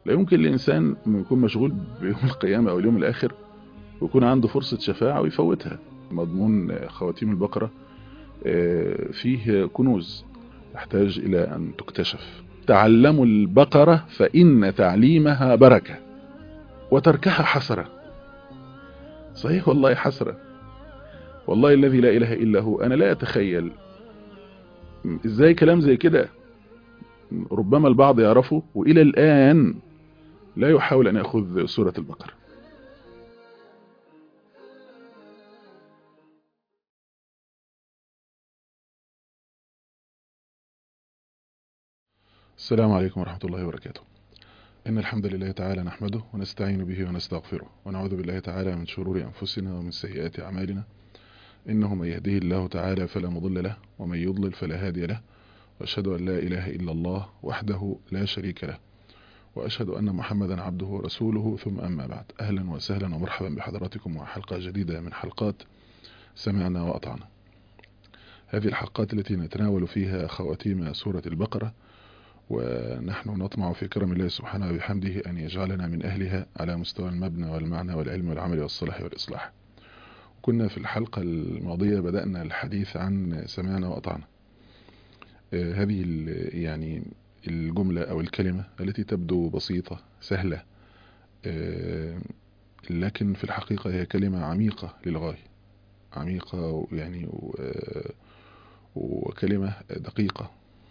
لا يمكن الإنسان يكون مشغول بيوم القيامة أو اليوم الآخر ويكون عنده فرصة شفاعة ويفوتها. مضمون خواتيم البقرة فيه كنوز تحتاج إلى أن تكتشف. تعلموا البقرة فإن تعليمها بركة وتركها حسرة. صحيح والله حسرة. والله الذي لا إله إلا هو أنا لا أتخيل إزاي كلام زي كده ربما البعض يعرفه وإلى الآن لا يحاول أن يأخذ سورة البقرة. السلام عليكم ورحمة الله وبركاته. إن الحمد لله تعالى نحمده ونستعين به ونستغفره ونعوذ بالله تعالى من شرور أنفسنا ومن سيئات أعمالنا. إنه من يهده الله تعالى فلا مضل له ومن يضلل فلا هادي له، وأشهد أن لا إله إلا الله وحده لا شريك له، وأشهد أن محمدا عبده ورسوله. ثم أما بعد، أهلا وسهلا ومرحبا بحضراتكم وحلقة جديدة من حلقات سمعنا وأطعنا. هذه الحلقات التي نتناول فيها خواتيم سورة البقرة، ونحن نطمع في كرم الله سبحانه وبحمده أن يجعلنا من أهلها على مستوى المبنى والمعنى والعلم والعمل والصلاح والإصلاح. كنا في الحلقة الماضية بدأنا الحديث عن سمعنا وأطعنا. هذه يعني الجملة أو الكلمة التي تبدو بسيطة سهلة، لكن في الحقيقة هي كلمة عميقة للغاية، عميقة يعني وكلمة دقيقة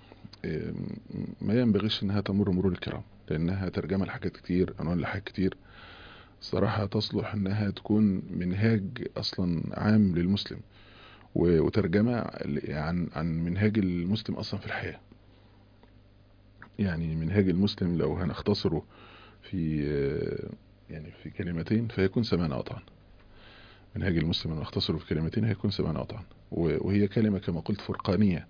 ما ينبغيش انها تمر مرور الكرام، لانها ترجمة لحاجات كتير، عنوان لحاجات كتير صراحة تصلح انها تكون منهاج اصلا عام للمسلم، وترجمة عن منهاج المسلم اصلا في الحياة. يعني منهاج المسلم لو هنختصره في يعني في كلمتين فيكون سمعنا وأطعنا. منهاج المسلم نختصره في كلمتين هيكون سمعنا وأطعنا، وهي كلمة كما قلت فرقانية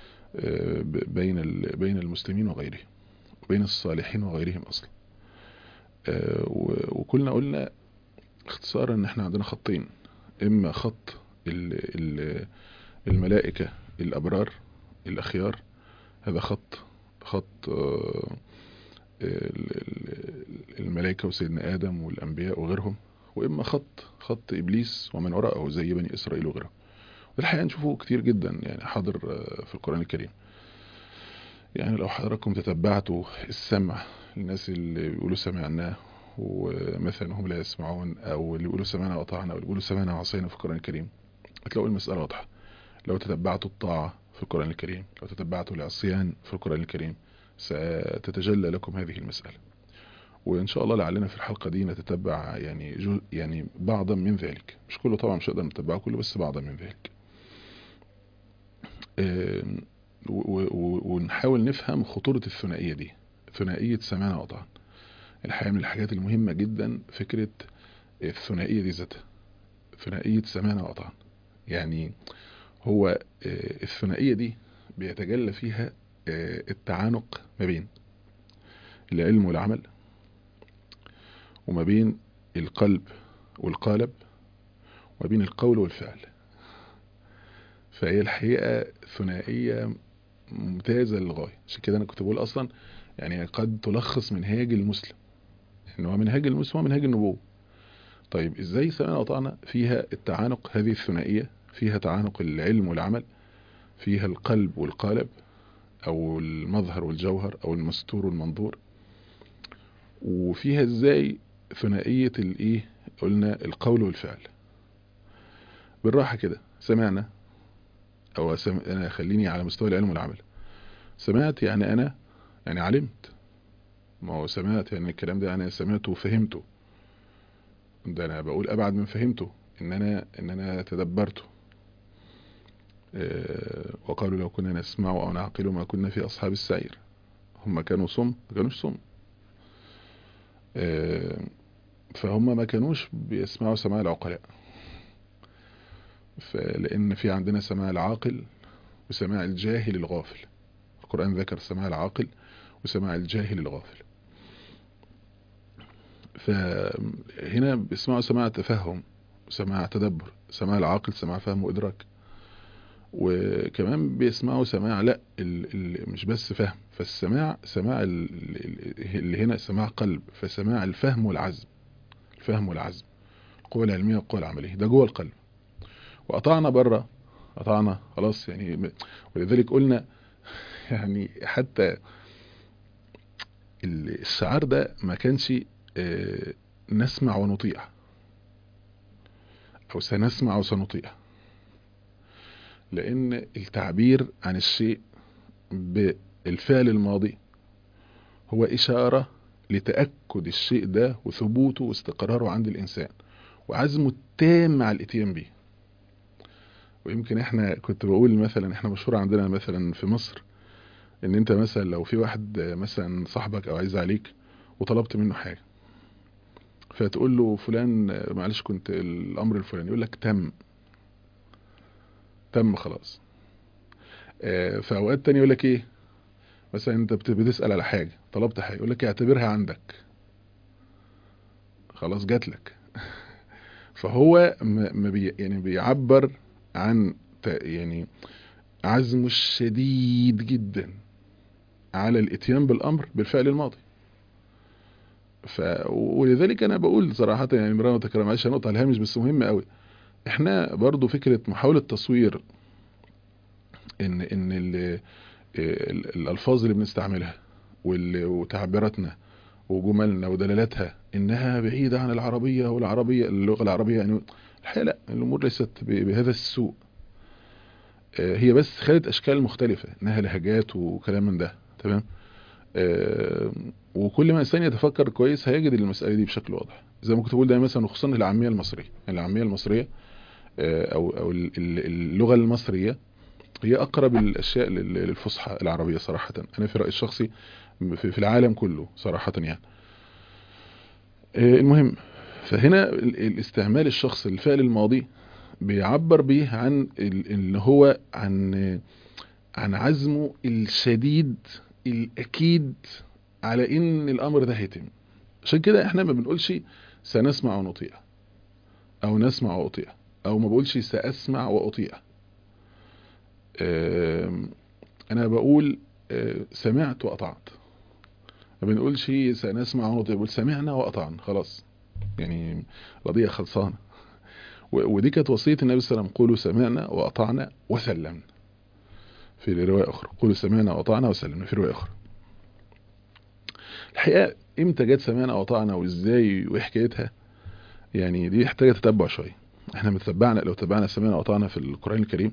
بين المسلمين وغيرهم، وبين الصالحين وغيرهم أصلا. وكلنا قلنا اختصارا ان احنا عندنا خطين: اما خط الملائكة الابرار الاخيار، هذا خط الملائكة وسيدنا ادم والانبياء وغيرهم، واما خط ابليس ومن وراءه زي بني اسرائيل وغيرهم. والحقيقة نشوفه كتير جدا يعني حاضر في القرآن الكريم. يعني لو حضراتكم تتبعتوا السمع، الناس اللي بيقولوا سمعنا ومثلا هم لا يسمعون، او اللي بيقولوا سمعنا وأطعنا، او اللي بيقولوا سمعنا وعصينا في القرآن الكريم، هتلاقوا المسألة واضحة. لو تتبعتوا الطاعة في القرآن الكريم، لو تتبعتوا العصيان في القرآن الكريم، ستتجلى لكم هذه المسألة. وإن شاء الله لعلنا في الحلقة دي نتتبع يعني بعضا من ذلك، مش كله طبعا، مش هقدر نتبعه كله، بس بعضا من ذلك. ونحاول نفهم خطورة الثنائية دي، ثنائية سمعنا وأطعنا. الحقيقة من الحاجات المهمة جدا فكرة الثنائية دي ذاتها، ثنائية سمعنا وأطعنا. يعني هو الثنائية دي بيتجلى فيها التعانق ما بين العلم والعمل، وما بين القلب والقالب، وما بين القول والفعل. فهي الحقيقة ثنائية ممتازة للغاية. عشان كده أنا كنت بقول أصلا يعني قد تلخص منهاج المسلم، إن هو منهاج المسلم هو منهاج النبوة. طيب إزاي سمعنا وأطعنا فيها التعانق؟ هذه الثنائية فيها تعانق العلم والعمل، فيها القلب والقالب، او المظهر والجوهر، او المستور والمنظور. وفيها ازاي ثنائية الايه، قلنا القول والفعل. بالراحة كده، سمعنا انا خليني على مستوى العلم والعمل. سمعت يعني انا يعني علمت، ما هو سمعت يعني الكلام ده انا سمعته وفهمته، ده انا بقول ابعد من فهمته، ان انا تدبرته. وقالوا لو كنا نسمع او نعقل ما كنا في اصحاب السعير. هم كانوا صم؟ ما كانوش صم. فهم ما كانوش بيسمعوا سماع العقلاء، لأن في عندنا سماع العاقل وسماع الجاهل الغافل. القرآن ذكر سماع العاقل وسماع الجاهل الغافل. فهنا بيسمعوا سماع تفهم، سماع تدبر، سماع العاقل سماع فهم وإدراك. وكمان بيسمعوا سماع لا مش بس فهم، فالسماع سماع اللي هنا سماع قلب، فسماع الفهم والعزم، الفهم والعزم، القوة العلمية والقوة العملية ده جوه القلب. وقطعنا بره، قطعنا خلاص يعني. ولذلك قلنا يعني حتى الشعار ده ما كانش نسمع ونطيع او سنسمع وسنطيع، لان التعبير عن الشيء بالفعل الماضي هو اشارة لتأكد الشيء ده وثبوته واستقراره عند الانسان وعزمه التام على الاتيان به. ويمكن احنا كنت بقول مثلا احنا مشهور عندنا مثلا في مصر ان انت مثلا لو في واحد مثلا صاحبك او عايز عليك وطلبت منه حاجة، فتقول له فلان معلش كنت الامر الفلاني، يقول لك تم، تم خلاص. في اوقات تانية يقول لك ايه، مثلا انت بتسأل على حاجة، طلبت حاجة، يقول لك اعتبرها عندك خلاص جات لك. فهو يعني بيعبر عن يعني عزمه الشديد جدا على الاتيان بالامر بالفعل الماضي. ولذلك انا بقول صراحة يعني مرة وتكرار، معلش نقطة على الهامش بس مهمة قوي. احنا برضو فكرة محاولة تصوير ان الالفاظ اللي بنستعملها وتعبيراتنا وجملنا ودلالاتها انها بعيدة عن العربية والعربية اللغة العربية يعني، الحقيقة لا، الامور ليست بهذا السوء. هي بس خدت اشكال مختلفة، انها لهجات وكلام من ده، تمام. وكل ما الانسان يتفكر كويس هيجد المسألة دي بشكل واضح، زي ما كنت بقول دايما مثلا، وخصوصا العامية المصرية. العامية المصرية او اللغة المصرية هي اقرب الاشياء للفصحى العربية صراحة، انا في رأيي الشخصي في العالم كله صراحة يعني. المهم، فهنا الاستعمال الشخص الفعل الماضي بيعبر بيه عن اللي هو عن عزمه الشديد الاكيد على ان الامر ده هيتم. عشان كده احنا ما بنقولش سنسمع ونطيع او نسمع واطيع، او ما بقولش ساسمع واطيع. انا بقول سمعت واطعت. ما بنقولش سنسمع ونطيع، بقول سمعنا واطعنا خلاص، يعني قضية خلصانة. ودي كانت وصية النبي صلى الله عليه وسلم، قولوا سمعنا واطعنا وسلمنا. في رواية اخرى قولوا سمعنا واطعنا وسلمنا في رواية اخرى. الحقيقة امتى جت سمعنا واطعنا وازاي وحكايتها، يعني دي محتاجة تتبع شوية. احنا لو تبعنا سمعنا واطعنا في القرآن الكريم،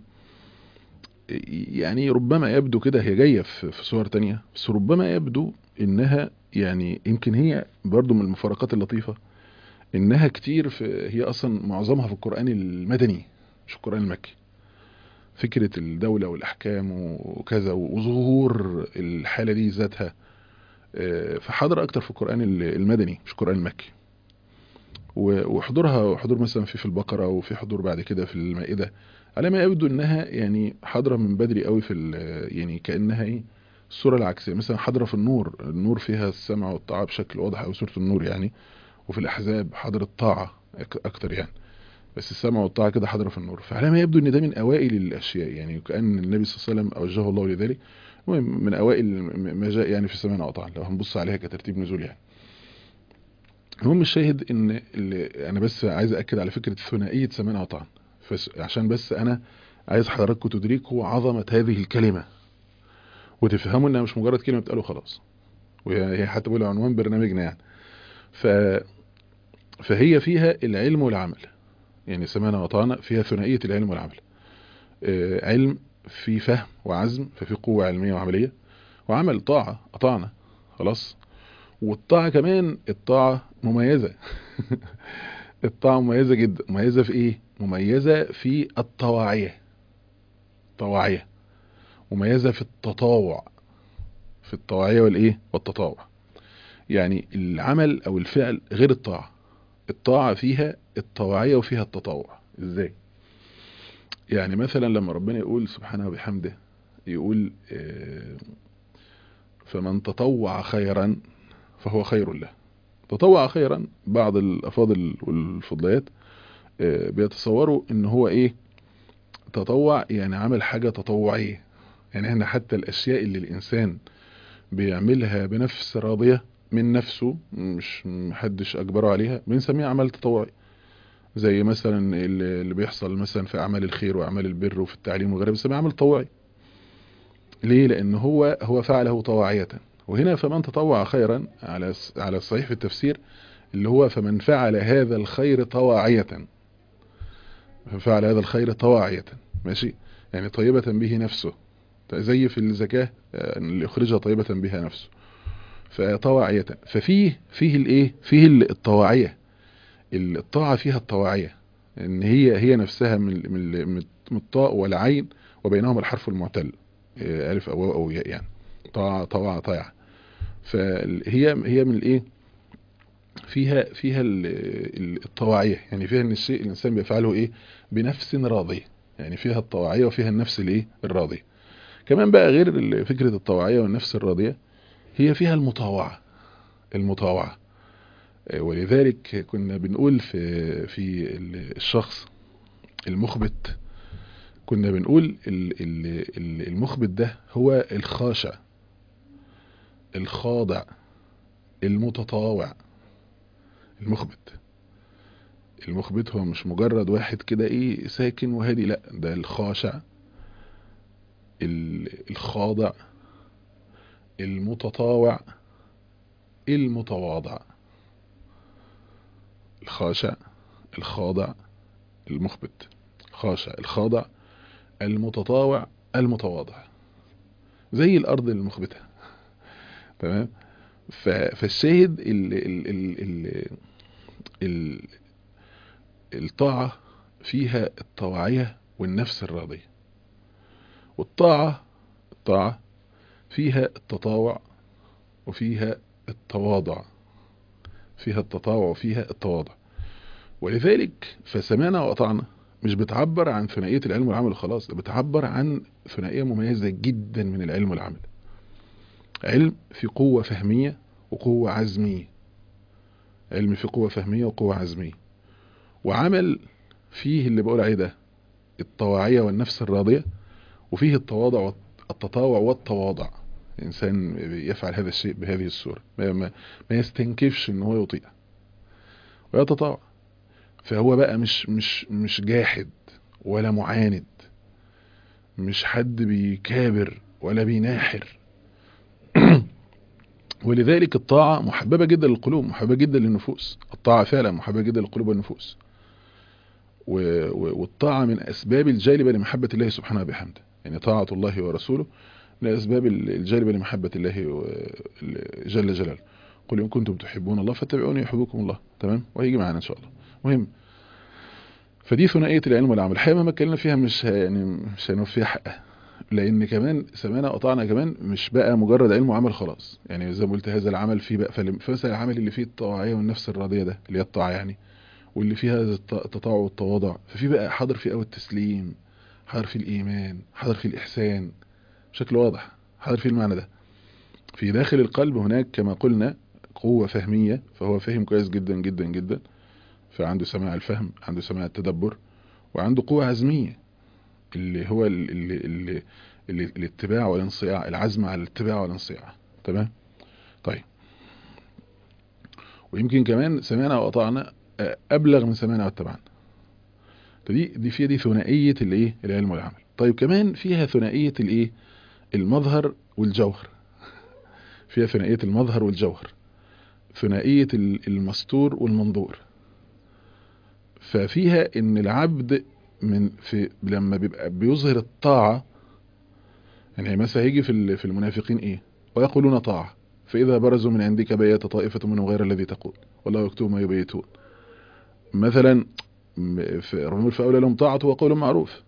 يعني ربما يبدو كده، هي جاية في صور تانية، بس ربما يبدو انها يعني يمكن هي برضو من المفارقات اللطيفة، انها كتير هي اصلا معظمها في القرآن المدني مش القرآن المكي. فكرة الدولة والاحكام وكذا وظهور الحالة دي ذاتها فحضر اكتر في القرآن المدني مش القرآن المكي. وحضورها حضور مثلا في البقرة، وفي حضور بعد كده في المائدة، على ما يبدو انها يعني حضرة من بدري قوي يعني كأنها ايه الصورة العكسية. مثلا حضرة في النور فيها السمع والطاعة بشكل واضح، او سورة النور يعني. وفي الاحزاب حضر الطاعة اكتر يعني، بس السمع والطاعة كده حضر في النور. فعلى ما يبدو ان ده من اوائل الاشياء، يعني كأن النبي صلى الله عليه وسلم اوجهه الله لذلك. المهم من اوائل ما جاء يعني في سمعنا وطاعنا، لو هنبص عليها كترتيب نزول يعني. المهم الشاهد ان انا بس عايز اكد على فكرة ثنائية سمعنا وطعنا، عشان بس انا عايز حضراتكم تدركوا عظمة هذه الكلمة، وتفهموا انها مش مجرد كلمة بتقالوا خلاص، وهي حتى بقول عنوان برنامجنا يعني. ف... فهي فيها العلم والعمل، يعني سمعنا وطعنا فيها ثنائية العلم والعمل. علم في فهم وعزم، ففي قوة علمية وعملية، وعمل طاعة أطعنا خلاص. والطاعة كمان الطاعة مميزة. الطاعة مميزة جدا. مميزة في ايه؟ مميزة في الطواعية، طواعية. مميزة في التطاوع، في الطواعية والايه والتطاوع. يعني العمل او الفعل غير الطاعة. الطاعة فيها الطواعية وفيها التطاوع. ازاي؟ يعني مثلا لما ربنا يقول سبحانه وبحمده، يقول فمن تطوع خيرا فهو خير له. تطوع خيرا، بعض الافاضل والفضليات بيتصوروا ان هو ايه، تطوع يعني عمل حاجة تطوعية. يعني احنا حتى الاشياء اللي الانسان بيعملها بنفس راضية من نفسه، مش محدش اجبره عليها، بنسميها عمل تطوعي. زي مثلا اللي بيحصل مثلا في اعمال الخير واعمال البر وفي التعليم وغيرها، بنسميها عمل تطوعي. ليه؟ لان هو فعله طواعية. وهنا فمن تطوع خيرا على الصحيح في التفسير، اللي هو فمن فعل هذا الخير طواعية، ففعل هذا الخير طواعية، ماشي، يعني طيبة به نفسه، زي في الزكاة اللي يخرجها طيبة بها نفسه، فطواعية. فيه الايه، فيه الطواعية، الطاعة فيها الطواعية، ان هي نفسها من الطاء والعين وبينهم الحرف المعتل، الف او واو او ياء، يعني طاعة. فهي من الايه، فيها الطواعية، يعني فيها ان الشيء الانسان بيفعله ايه بنفس راضية، يعني فيها الطواعية وفيها النفس الايه الراضية. كمان بقى غير فكرة الطواعية والنفس الراضية، هي فيها المطاوعة. ولذلك كنا بنقول في الشخص المخبت، كنا بنقول المخبت ده هو الخاشع الخاضع المتطاوع. المخبت هو مش مجرد واحد كده ايه ساكن وهادي، لا، ده الخاشع الخاضع المتطاوع المتواضع. الخاشع الخاضع المخبت، خاشع الخاضع المتطاوع المتواضع، زي الارض المخبتة. تمام. فالشاهد ال الطاعة فيها الطواعية والنفس الراضية، الطاعة فيها التطاوع وفيها التواضع، فيها التطاوع وفيها التواضع. ولذلك فسمعنا وأطعنا مش بتعبر عن ثنائية العلم والعمل خلاص، ده بتعبر عن ثنائية مميزة جدا من العلم والعمل. علم في قوة فهمية وقوة عزمية، علم في قوة فهمية وقوة عزمية، وعمل فيه اللي بقول عليه ده الطواعية والنفس الراضية، وفيه التواضع التطاوع والتواضع. الإنسان يفعل هذا الشيء بهذه الصورة، ما يستنكفش ان هو يطيع ويتطاوع. فهو بقى مش جاحد ولا معاند، مش حد بيكابر ولا بيناحر. ولذلك الطاعة محببة جدا للقلوب، محببة جدا للنفوس. الطاعة فعلا محببة جدا للقلوب والنفوس، والطاعة من أسباب الجالبة لمحبة الله سبحانه وبحمده. يعني طاعة الله ورسوله من أسباب الجالبة لمحبة الله جل جلاله. قل إن كنتم تحبون الله فاتبعوني يحببكم الله. تمام، وهيجي معانا إن شاء الله. مهم. فدي ثنائية العلم والعمل. الحقيقة ما اتكلمنا فيها مش هنوفيها حقها، لأن كمان سمعنا وأطعنا كمان مش بقى مجرد علم وعمل خلاص. يعني زي ما قلت هذا العمل فيه بقى فمثلا العمل اللي فيه الطواعية والنفس الراضية ده اللي هي الطاعة يعني، واللي فيها التطاوع والتواضع، ففي بقى حاضر فيه قوي التسليم، حاضر فيه الإيمان، حاضر فيه الإحسان بشكل واضح، حاضر فيه المعنى ده. في داخل القلب هناك كما قلنا قوة فهمية، فهو فهم كويس جدا جدا جدا، فعنده سماع الفهم، عنده سماع التدبر، وعنده قوة عزمية اللي هو الاتباع والانصياع، العزم على الاتباع والانصياع. تمام. طيب، ويمكن كمان سمعنا وأطعنا أبلغ من سمعنا واتبعنا. دي ثنائية الايه العلم والعمل. طيب كمان فيها ثنائية الايه المظهر والجوهر، فيها ثنائية المظهر والجوهر، ثنائية المستور والمنظور. ففيها ان العبد لما بيبقى بيظهر الطاعة، يعني مثلا هيجي في المنافقين ايه، ويقولون طاعة فإذا برزوا من عندك بيات طائفة منهم غير الذي تقول والله يكتب ما يبيتون. مثلا في أولى لهم طاعة وقول معروف.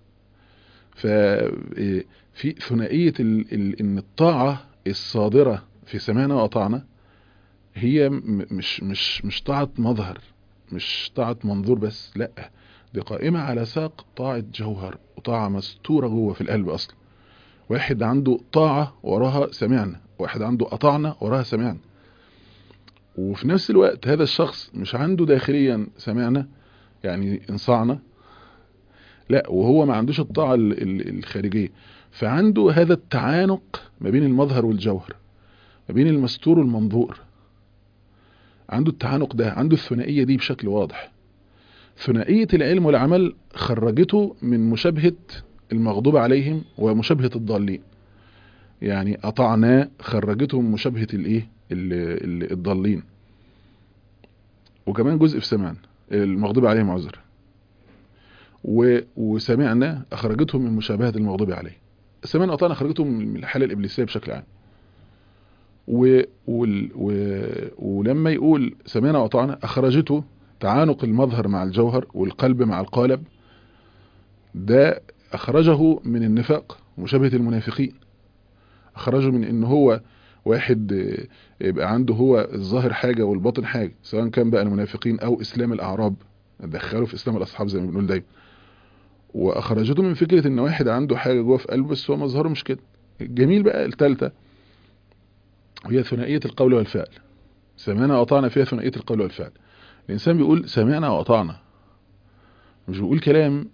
ففي ثنائية ان الطاعة الصادرة في سمعنا وأطعنا هي مش طاعة مظهر، مش طاعة منظور بس، لا، دي قائمة على ساق طاعة جوهر وطاعة مستورة جوه في القلب أصلا. واحد عنده طاعة وراها سمعنا، واحد عنده أطعنا وراها سمعنا. وفي نفس الوقت هذا الشخص مش عنده داخليا سمعنا يعني انصعنا، لا، وهو ما عندوش الطاعة الخارجية. فعنده هذا التعانق ما بين المظهر والجوهر، ما بين المستور والمنظور. عنده التعانق ده، عنده الثنائية دي بشكل واضح. ثنائية العلم والعمل خرجته من مشابهة المغضوب عليهم ومشابهة الضالين. يعني أطعنا خرجته من مشابهة الايه الضالين. وكمان جزء في سمعنا المغضوب عليهم عذر، وسمعنا أخرجتهم من مشابهة المغضوب عليه. سمعنا أطعنا أخرجتهم من الحالة الإبليسية بشكل عام. ولما يقول سمعنا وأطعنا أخرجته تعانق المظهر مع الجوهر والقلب مع القالب. ده أخرجه من النفاق ومشابهة المنافقين. أخرجه من إن هو واحد يبقى عنده هو الظاهر حاجة والباطن حاجة، سواء كان بقى المنافقين أو إسلام الأعراب، دخلوا في إسلام الأصحاب زي ما بنقول دايما. وأخرجته من فكرة إن واحد عنده حاجة جوه في قلبه بس هو مظهره مش كده. الجميل بقى الثالثة وهي ثنائية القول والفعل. سمعنا وأطعنا فيها ثنائية القول والفعل. الإنسان بيقول سمعنا وأطعنا، مش بيقول كلام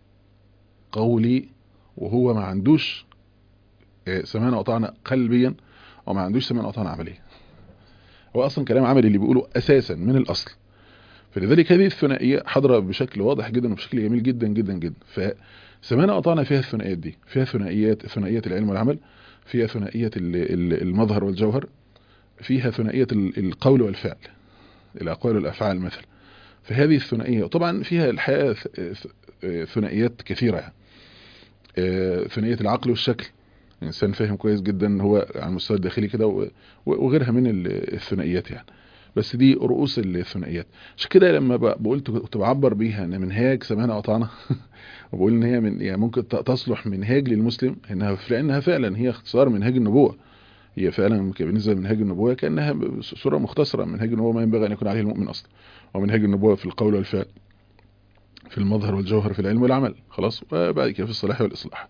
قولي وهو ما عندوش سمعنا وأطعنا قلبيا، أو ما عندوش سمعنا وأطعنا عمليا. هو أصلا كلام عملي اللي بيقوله أساسا من الأصل. فلذلك هذه الثنائية حاضرة بشكل واضح جدا وبشكل جميل جدا جدا جدا. فسمعنا وأطعنا فيها الثنائيات دي، فيها ثنائية العلم والعمل، فيها ثنائية المظهر والجوهر، فيها ثنائية القول والفعل، الأقوال والأفعال مثلا. فهذه الثنائية طبعا فيها الحقيقة ثنائيات كثيرة يعني. ثنائية العقل والشكل، الإنسان فاهم كويس جدا هو على المستوى الداخلي كده، وغيرها من الثنائيات يعني. بس دي رؤوس الثنائيات. عشان كده لما قلت كنت بعبر بيها ان منهاج سمعنا وأطعنا وبقول ان هي من يعني ممكن تصلح منهاج للمسلم، لانها فعلا هي اختصار منهاج النبوة. هي فعلا بالنسبة لمنهاج النبوة كأنها صورة مختصرة من منهاج النبوة ما ينبغي أن يكون عليه المؤمن أصلا. ومنهاج النبوة في القول والفعل، في المظهر والجوهر، في العلم والعمل، خلاص. وبعد كده في الصلاح والإصلاح.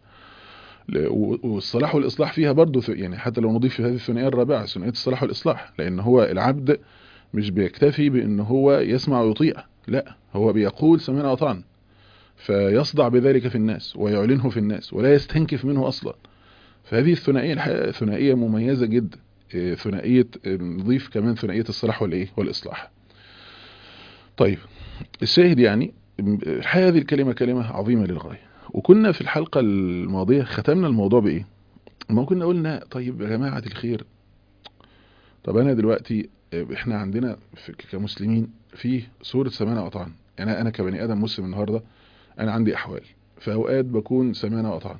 والصلاح والإصلاح فيها برضو يعني حتى لو نضيف في هذه الثنائية الرابعة ثنائية الصلاح والإصلاح، لأن هو العبد مش بيكتفي بأن هو يسمع ويطيع، لا، هو بيقول سمعنا وأطعنا، فيصدع بذلك في الناس ويعلنه في الناس ولا يستنكف منه أصلا. فهذه الثنائية الحقيقة ثنائية مميزة جدا. ثنائية نضيف كمان ثنائية الصلاح والإصلاح. طيب الشاهد يعني الحقيقة هذه الكلمة كلمة عظيمة للغاية. وكنا في الحلقة الماضية ختمنا الموضوع بإيه؟ ما كنا قلنا طيب يا جماعة الخير، طب أنا دلوقتي إحنا عندنا كمسلمين فيه سورة سمعنا وأطعنا. يعني أنا كبني آدم مسلم النهاردة أنا عندي أحوال، في أوقات بكون سمعنا وأطعنا،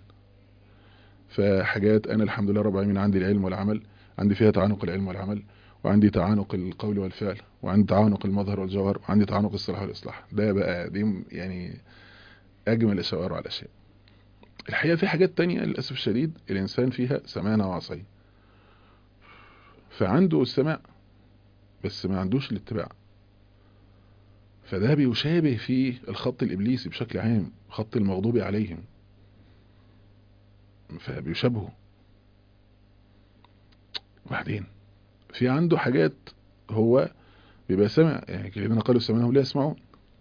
فحاجات أنا الحمد لله رب العالمين عندي العلم والعمل، عندي فيها تعانق العلم والعمل، وعندي تعانق القول والفعل، وعندي تعانق المظهر والجوهر، وعندي تعانق الصلاح والإصلاح. ده بقى دي يعني أجمل الأشياء وأروع الأشياء. الحقيقة في حاجات تانية للأسف الشديد الإنسان فيها سمعنا وعصينا، فعنده السماع بس ما عندوش الاتباع. فده بيشابه في الخط الإبليسي بشكل عام، خط المغضوب عليهم، فبيشابهه. وبعدين في عنده حاجات هو بيبقى سمع، يعني الذين قالوا سمعنا ولا يسمعون،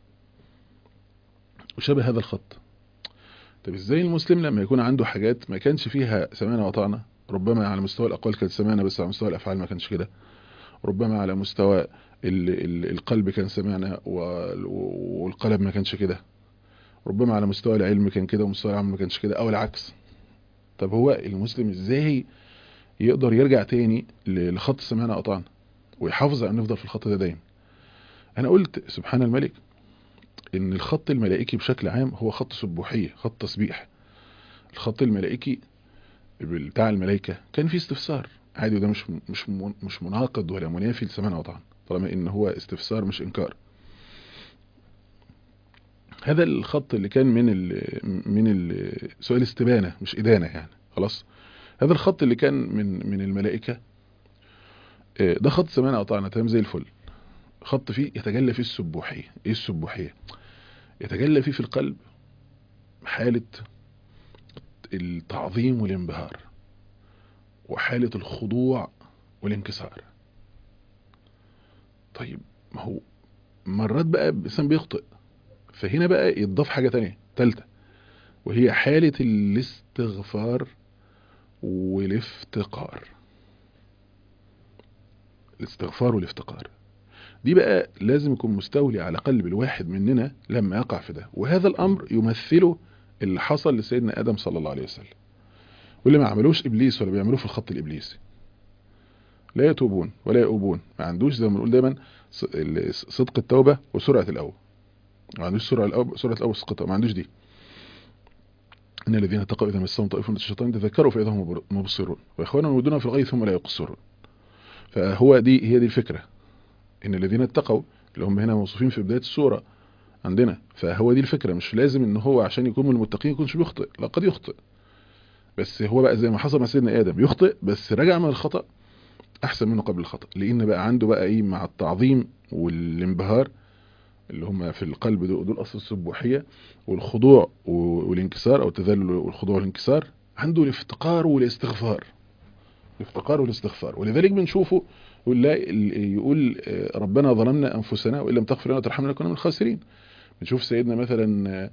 وشبه هذا الخط. طب ازاي المسلم لما يكون عنده حاجات ما كانش فيها سمعنا وطعنا، ربما على مستوى الأقوال كانت سمعنا بس على مستوى الأفعال ما كانش كده، ربما على مستوى القلب كان سمعنا والقلب ما كانش كده، ربما على مستوى العلم كان كده ومستوى العمل ما كانش كده، او العكس. طب هو المسلم ازاي يقدر يرجع تاني لخط سمعنا وطعنا ويحافظ على ان نفضل في الخط ده دايما؟ انا قلت سبحان الملك ان الخط الملائكي بشكل عام هو خط سبوحية، خط تسبيح. الخط الملائكي بتاع الملائكة كان فيه استفسار عادي، وده مش مناقض ولا منافي لسمعنا وطعنا، طالما ان هو استفسار مش انكار. هذا الخط اللي كان من سؤال استبانة مش إدانة يعني، خلاص. هذا الخط اللي كان من الملائكة، ده خط سمعنا وطعنا تمام زي الفل. خط فيه يتجلى فيه السبوحية. ايه السبوحية؟ يتجلى فيه في القلب حالة التعظيم والانبهار، وحالة الخضوع والانكسار. طيب ما هو مرات بقى الإنسان بيخطئ، فهنا بقى يتضاف حاجة تانية تالتة، وهي حالة الاستغفار والافتقار. الاستغفار والافتقار دي بقى لازم يكون مستولي على قلب الواحد مننا لما يقع في ده، وهذا الأمر يمثله اللي حصل لسيدنا آدم صلى الله عليه وسلم، واللي ما عملوش إبليس ولا بيعملوه في الخط الإبليسي. لا يتوبون ولا يؤوبون، ما عندوش زي ما بنقول دايما صدق التوبة وسرعة الأوبة، ما عندوش سرعة الأوبة وصدق، ما عندوش دي. إن الذين اتقوا إذا مسهم طائف من الشيطان تذكروا فإذا هم مبصرون وإخوانا يمدون في الغي ثم لا يقصرون. فهو هي دي الفكرة، إن الذين اتقوا اللي هم هنا موصوفين في بداية السورة عندنا، فهو دي الفكرة. مش لازم إن هو عشان يكون من المتقين يكونش بيخطئ، لا قد يخطئ، بس هو بقى زي ما حصل مع سيدنا آدم يخطئ بس رجع من الخطأ أحسن منه قبل الخطأ، لأن بقى عنده بقى إيه مع التعظيم والانبهار اللي هم في القلب دول أصل السبوحية، والخضوع والانكسار أو التذلل والخضوع والانكسار، عنده الافتقار والاستغفار. الافتقار والاستغفار، ولذلك بنشوفه يقول ربنا ظلمنا أنفسنا وإن لم تغفر لنا وترحمنا لنكون من الخاسرين. بنشوف سيدنا مثلا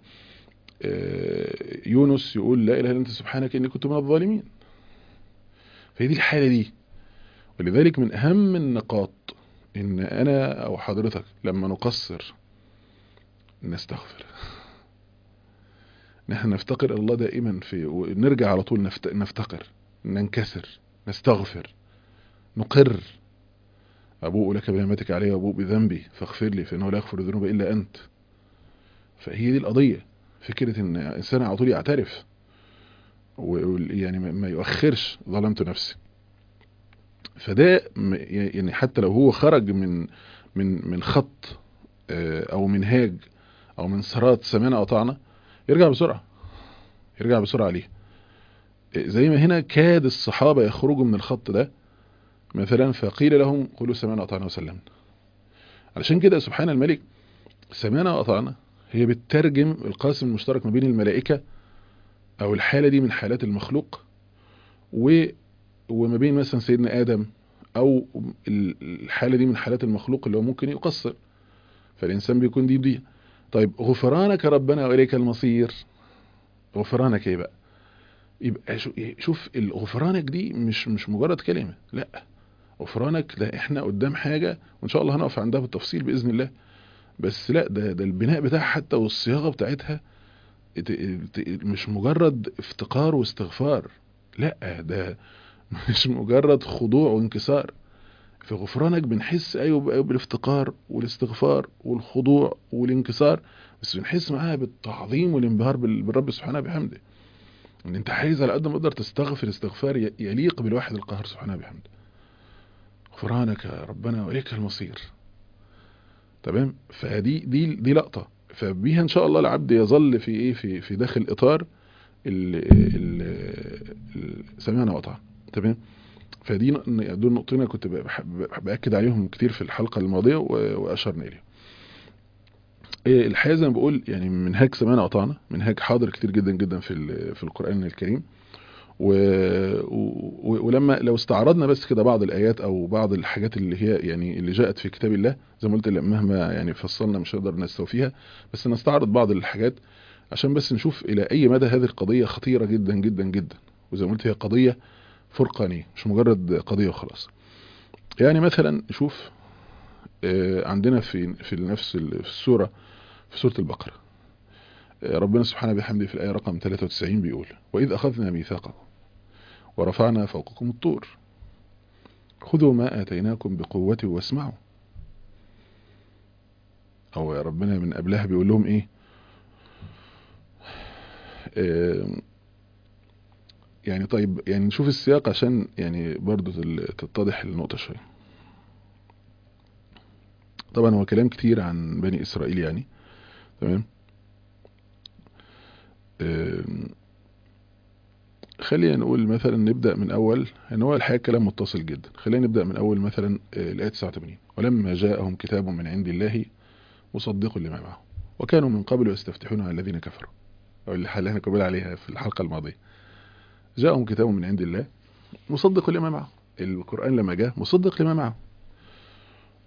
يونس يقول لا إله إلا أنت سبحانك إني كنت من الظالمين. فهي دي الحالة دي. ولذلك من أهم النقاط إن أنا أو حضرتك لما نقصر نستغفر، نحن نفتقر الله دائما ونرجع على طول نفتقر، ننكسر، نستغفر، نقر. أبوء لك بنعمتك علي وأبوء بذنبي فاغفر لي فإنه لا يغفر الذنوب إلا أنت. فهي دي القضية، فكرة إن إنسان على طول يعترف ويعني ما يؤخرش ظلمت نفسي. فده يعني حتى لو هو خرج من خط أو منهاج أو من صراط سمعنا وأطعنا، يرجع بسرعة عليه. زي ما هنا كاد الصحابة يخرجوا من الخط ده مثلا، فقيل لهم قولوا سمعنا وأطعنا وسلمنا. علشان كده سبحان الملك سمعنا وأطعنا هي بتترجم القاسم المشترك ما بين الملائكة أو الحالة دي من حالات المخلوق وما بين مثلا سيدنا آدم، أو الحالة دي من حالات المخلوق اللي هو ممكن يقصر، فالإنسان بيكون دي. طيب غفرانك ربنا وإليك المصير، غفرانك ايه بقى؟ يبقى شوف الغفرانك دي مش مجرد كلمة، لا، غفرانك ده احنا قدام حاجة وان شاء الله هنقف عندها بالتفصيل بإذن الله. بس لا، ده البناء بتاعها حتى والصياغة بتاعتها مش مجرد افتقار واستغفار، لا، ده مش مجرد خضوع وانكسار. في غفرانك بنحس ايوه بالافتقار والاستغفار والخضوع والانكسار، بس بنحس معاها بالتعظيم والانبهار بالرب سبحانه بحمده. ان انت عايز على قد ما تقدر تستغفر استغفار يليق بالواحد القهار سبحانه بحمده. غفرانك يا ربنا واليك المصير. تمام. فدي لقطة، فبيها ان شاء الله العبد يظل في ايه في داخل اطار سمعنا وطعنا. تمام. فدي دول نقطتين كنت باكد عليهم كتير في الحلقة الماضية واشرنا اليهم. الحقيقة زي ما بقول يعني منهاج سمعنا وطعنا منهاج حاضر كتير جدا جدا في القرآن الكريم. ولما لو استعرضنا بس كده بعض الآيات أو بعض الحاجات اللي هي يعني اللي جاءت في كتاب الله، زي ما قلت مهما يعني فصلنا مش هنقدر نستوفيها، بس نستعرض بعض الحاجات عشان بس نشوف إلى أي مدى هذه القضية خطيرة جدا جدا جدا. وزي ما قلت هي قضية فرقانية مش مجرد قضية وخلاص. يعني مثلا نشوف عندنا في نفس السورة، في سورة البقرة، ربنا سبحانه بحمده في الآية رقم 93 بيقول: وإذ أخذنا ميثاقكم ورفعنا فوقكم الطور خذوا ما آتيناكم بقوة واسمعوا. أو ربنا من قبلها بيقول لهم إيه؟ يعني طيب يعني نشوف السياق عشان يعني برضو تتضح النقطة شوية. طبعا هو كلام كتير عن بني إسرائيل يعني. تمام. خلينا نقول مثلا نبدأ من أول، إن هو الحقيقة كلام متصل جدا. خلينا نبدأ من أول مثلا الآية 89: ولما جاءهم كتاب من عند الله مصدق لما معه وكانوا من قبل يستفتحون على الذين كفروا، أو اللي احنا كنا عليها في الحلقة الماضية. جاءهم كتاب من عند الله مصدق لما معه، القرآن لما جاء مصدق لما معه.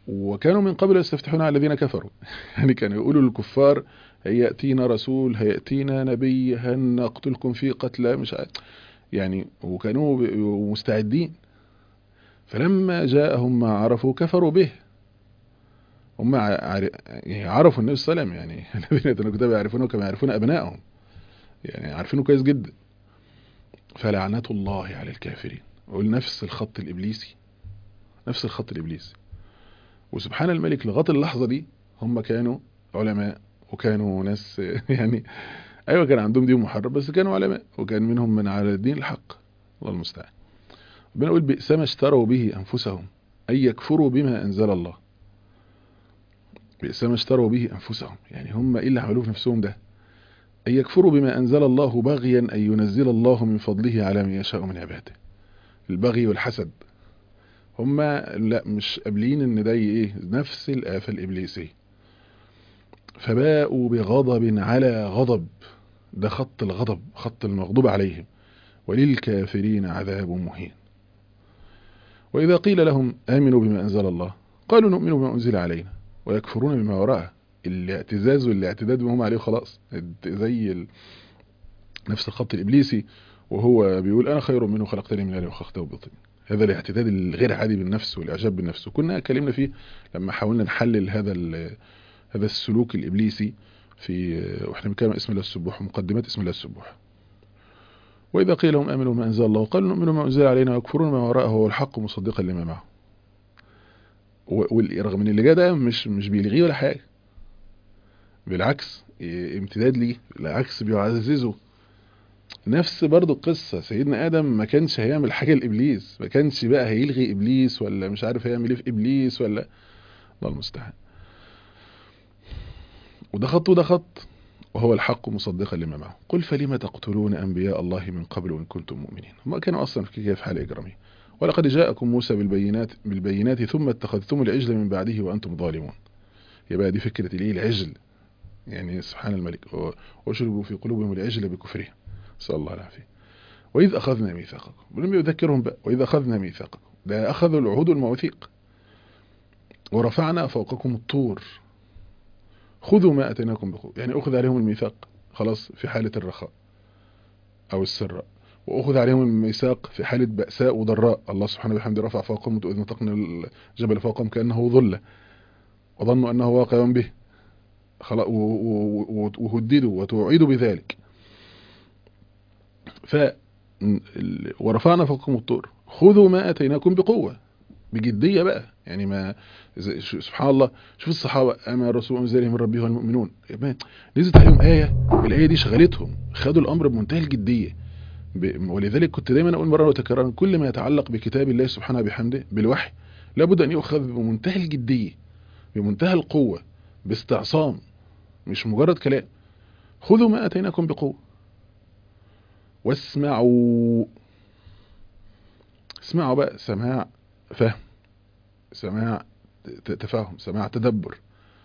وكانوا من قبل يستفتحون على الذين كفروا يعني كانوا يقولوا للكفار هيأتينا رسول، هيأتينا نبي، هنقتلكم في قتلى مش عارف يعني، وكانوا مستعدين. فلما جاءهم ما عرفوا كفروا به. هم يعني عرفوا النبي صلى الله عليه وسلم، يعني الذين يتلون الكتاب يعرفونه كما يعرفون أبنائهم، يعني عارفينه كويس جدا. فلعنة الله على الكافرين. نفس الخط الإبليسي، نفس الخط الإبليسي. وسبحان الملك لغاية اللحظة دي هم كانوا علماء وكانوا ناس يعني أيوة كان عندهم دين محرف بس كانوا علماء، وكان منهم من على الدين الحق. الله المستعان. بنقول بئس ما اشتروا به أنفسهم أن يكفروا بما أنزل الله. بئس ما اشتروا به أنفسهم، يعني هم إيه اللي عملوه في نفسهم ده؟ أن يكفروا بما أنزل الله بغيا أن ينزل الله من فضله على من يشاء من عباده. البغي والحسد. هم لا مش قابلين ان ده ايه، نفس الآفة الإبليسية. فباءوا بغضب على غضب. ده خط الغضب، خط المغضوب عليهم. وللكافرين عذاب مهين. وإذا قيل لهم آمنوا بما أنزل الله قالوا نؤمن بما أنزل علينا ويكفرون بما وراءه. الاعتزاز والاعتداد بما هم عليه خلاص، زي نفس الخط الإبليسي، وهو بيقول أنا خير منه خلقتني من نار وخلقته بطين. هذا الاعتداد الغير عادي بالنفس والإعجاب بالنفس، وكنا اتكلمنا فيه لما حاولنا نحلل هذا السلوك الإبليسي في واحنا بنتكلم اسم الله السبوح ومقدمات اسم الله السبوح. وإذا قيل لهم آمنوا بما أنزل الله قالوا نؤمن بما أنزل علينا ويكفرون ما وراءه هو الحق مصدقا لما معه. ورغم ان اللي جاء ده مش بيلغيه ولا حاجة، بالعكس امتداد ليه، بالعكس بيعززه. نفس برضو القصة، سيدنا آدم ما كانش هيعمل حاجة لإبليس، ما كانش بقى هيلغي إبليس ولا مش عارف هيعمل ايه في إبليس ولا. الله المستعان. وده خط وده خط، وهو الحق مصدقا لما معه. قل فلم تقتلون أنبياء الله من قبل إن كنتم مؤمنين. هم كانوا أصلا في حال إجرامية. ولقد جاءكم موسى بالبينات ثم اتخذتم العجل من بعده وأنتم ظالمون. يبقى دي فكرة الايه، العجل، يعني سبحان الملك. وشربوا في قلوبهم العجل بكفرهم، صلى الله العافية. وإذ أخذنا ميثاقكم، ولم يذكرهم بقى وإذ أخذنا ميثاقكم، ده أخذوا العهود والمواثيق. ورفعنا فوقكم الطور خذوا ما أتيناكم بقوة، يعني أخذ عليهم الميثاق خلاص في حالة الرخاء أو السراء، وأخذ عليهم الميثاق في حالة بأساء وضراء. الله سبحانه وبحمده رفع فوقهم وإذ نطقنا الجبل فوقهم كأنه ظلة وظنوا أنه واقع به خلاص، وهددوا وتوعدوا بذلك. ورفعنا فوقكم الطور خذوا ما أتيناكم بقوة، بجدية بقى، يعني ما سبحان الله. شوف الصحابة، أما الرسول أنزل من ربه والمؤمنون، نزلت عليهم آية، الآية دي شغلتهم، خدوا الأمر بمنتهى الجدية. ولذلك كنت دايما أقول مرة وتكرارا، كل ما يتعلق بكتاب الله سبحانه بحمده بالوحي لابد أن يؤخذ بمنتهى الجدية، بمنتهى القوة، باستعصام، مش مجرد كلام. خذوا ما أتيناكم بقوة واسمعوا. اسمعوا بقى، سماع فهم، سماع تفاهم، سماع تدبر،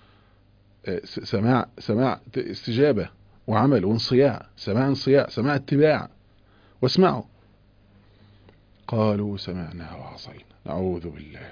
سماع استجابة وعمل وانصياع، سماع انصياع، سماع اتباع. واسمعوا. قالوا سمعنا وعصينا نعوذ بالله.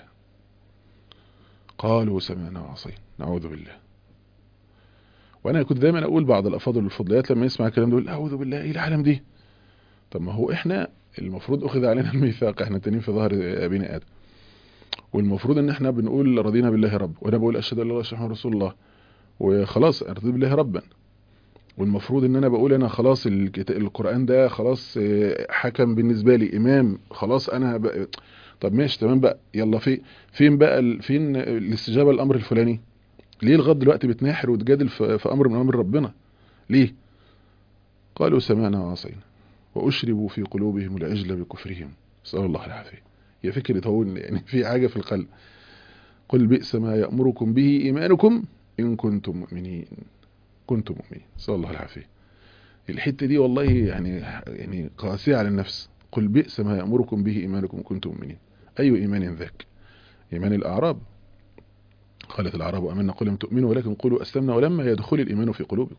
قالوا سمعنا وعصينا نعوذ بالله. وانا كنت دايما اقول بعض الافاضل والفضليات لما يسمع الكلام ده يقول اعوذ بالله، ايه العالم دي؟ طب ما هو احنا المفروض اخذ علينا الميثاق، احنا تانيين في ظهر ابينا ادم، والمفروض ان احنا بنقول رضينا بالله رب، وانا بقول اشهد ان لا اله الا الله رسول الله، وخلاص ارضي بالله ربا. والمفروض ان انا بقول انا خلاص القرآن ده خلاص حكم بالنسبة لي امام، خلاص انا طب ماشي تمام بقى، يلا فين بقى فين الاستجابة للامر الفلاني؟ ليه لغايه دلوقتي بتناحر وتجادل في امر من امر ربنا؟ ليه؟ قالوا سمعنا وعصينا واشربوا في قلوبهم العجل بكفرهم، نسأل الله العافية. هي فكرة هو يعني في حاجة في القلب. قل بئس ما يأمركم به ايمانكم ان كنتم مؤمنين. كنتم مؤمنين، نسأل الله العافية. الحتة دي والله يعني قاسية على النفس. قل بئس ما يأمركم به ايمانكم ان كنتم مؤمنين. اي ايمان ذاك؟ ايمان الاعراب. قالت الاعراب امنا قل لم تؤمنوا ولكن قولوا اسلمنا ولما يدخل الايمان في قلوبكم.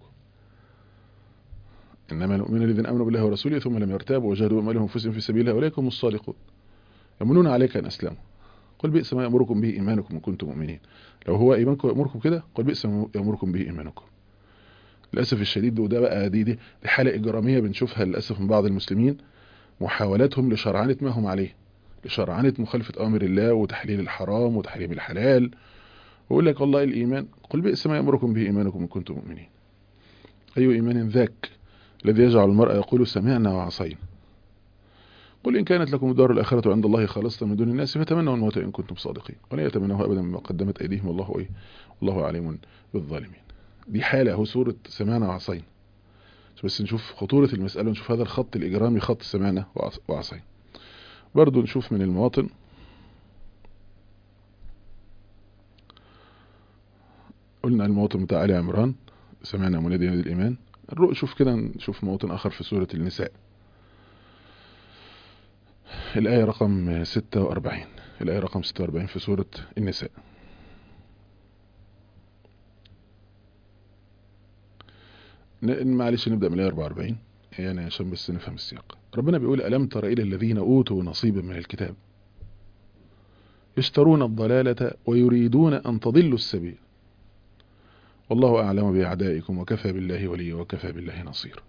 انما المؤمنون الذين امنوا بالله ورسوله ثم لم يرتابوا وجاهدوا باموالهم وانفسهم في سبيل الله اولئك هم الصادقون. يمنون عليك ان اسلموا قل بئس ما يأمركم به إيمانكم إن كنتم مؤمنين. لو هو إيمانكم يأمركم كده، قل بئس ما يأمركم به إيمانكم. للأسف الشديد، وده بقى دي حالة إجرامية بنشوفها للأسف من بعض المسلمين، محاولاتهم لشرعنة ما هم عليه، لشرعنة مخالفة أوامر الله وتحليل الحرام وتحريم الحلال. ويقول لك والله الإيمان، قل بئس ما يأمركم به إيمانكم إن كنتم مؤمنين. أي إيمان ذاك الذي يجعل المرء يقول سمعنا وعصينا. قل إن كانت لكم الدار الآخرة عند الله خالصة من دون الناس فتمنوا الموت إن كنتم صادقين ولا يتمنوها أبدا مما قدمت أيديهم والله عليم بالظالمين. دي حالة هو سورة سمعنا وعصينا، بس نشوف خطورة المسألة ونشوف هذا الخط الإجرامي، خط سمعنا وعصينا. برضو نشوف من المواطن، قلنا المواطن بتاع آل عمران سمعنا منادي ينادي الإيمان. شوف كده، نشوف مواطن آخر في سورة النساء، الآية رقم 46. الآية رقم 46 في سورة النساء. معلش نبدأ من الآية 44 يعني عشان بس نفهم السياق. ربنا بيقول: ألم تر إلى الذين أوتوا نصيبا من الكتاب يشترون الضلالة ويريدون أن تضلوا السبيل والله أعلم بأعدائكم وكفى بالله وليا وكفى بالله نصير.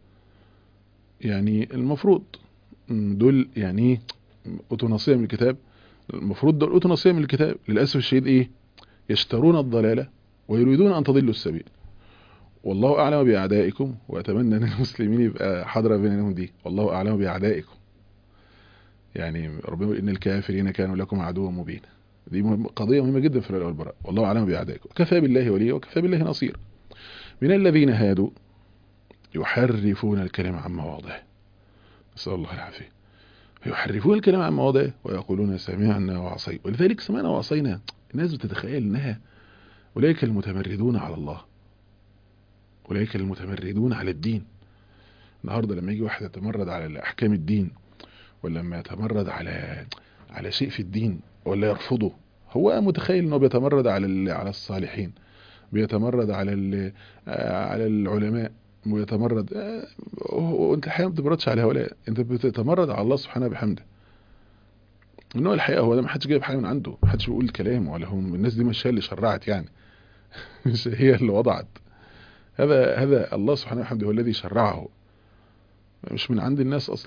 يعني المفروض دول يعني أوتوا نصيبا من الكتاب، المفروض دول أوتوا نصيبا من الكتاب، للأسف الشديد يشترون الضلالة ويريدون أن تضلوا السبيل والله أعلم بأعدائكم. وأتمنى أن المسلمين يبقى حاضرة بينهم دي، والله أعلم بأعدائكم. يعني ربنا يقول: إن الكافرين كانوا لكم عدوا مبينا. دي قضية مهمة جدا في الولاء والبراء. والله أعلم بأعدائكم وكفى بالله وليا وكفى بالله نصير. من الذين هادوا يحرفون الكلام عن مواضعه، نسأل الله العافية. يحرفون الكلام عن مواضعه ويقولون سمعنا وعصينا. ولذلك سمعنا وعصينا الناس بتتخيل انها أولئك المتمردون على الله، أولئك المتمردون على الدين. النهاردة لما يجي واحد يتمرد على أحكام الدين، ولا لما يتمرد على شيء في الدين ولا يرفضه، هو متخيل انه بيتمرد على الصالحين، بيتمرد على العلماء، ويتمرد. وانت الحقيقة ما بتتمردش على هؤلاء، انت بتتمرد على الله سبحانه بحمده. انه الحقيقة هو ده، ما حدش جايب حاجة من عنده، ما حدش بيقول كلام، ولا هم الناس دي مش هي اللي شرعت يعني مش هي اللي وضعت. هذا الله سبحانه وبحمده هو الذي شرعه، مش من عند الناس اصلا.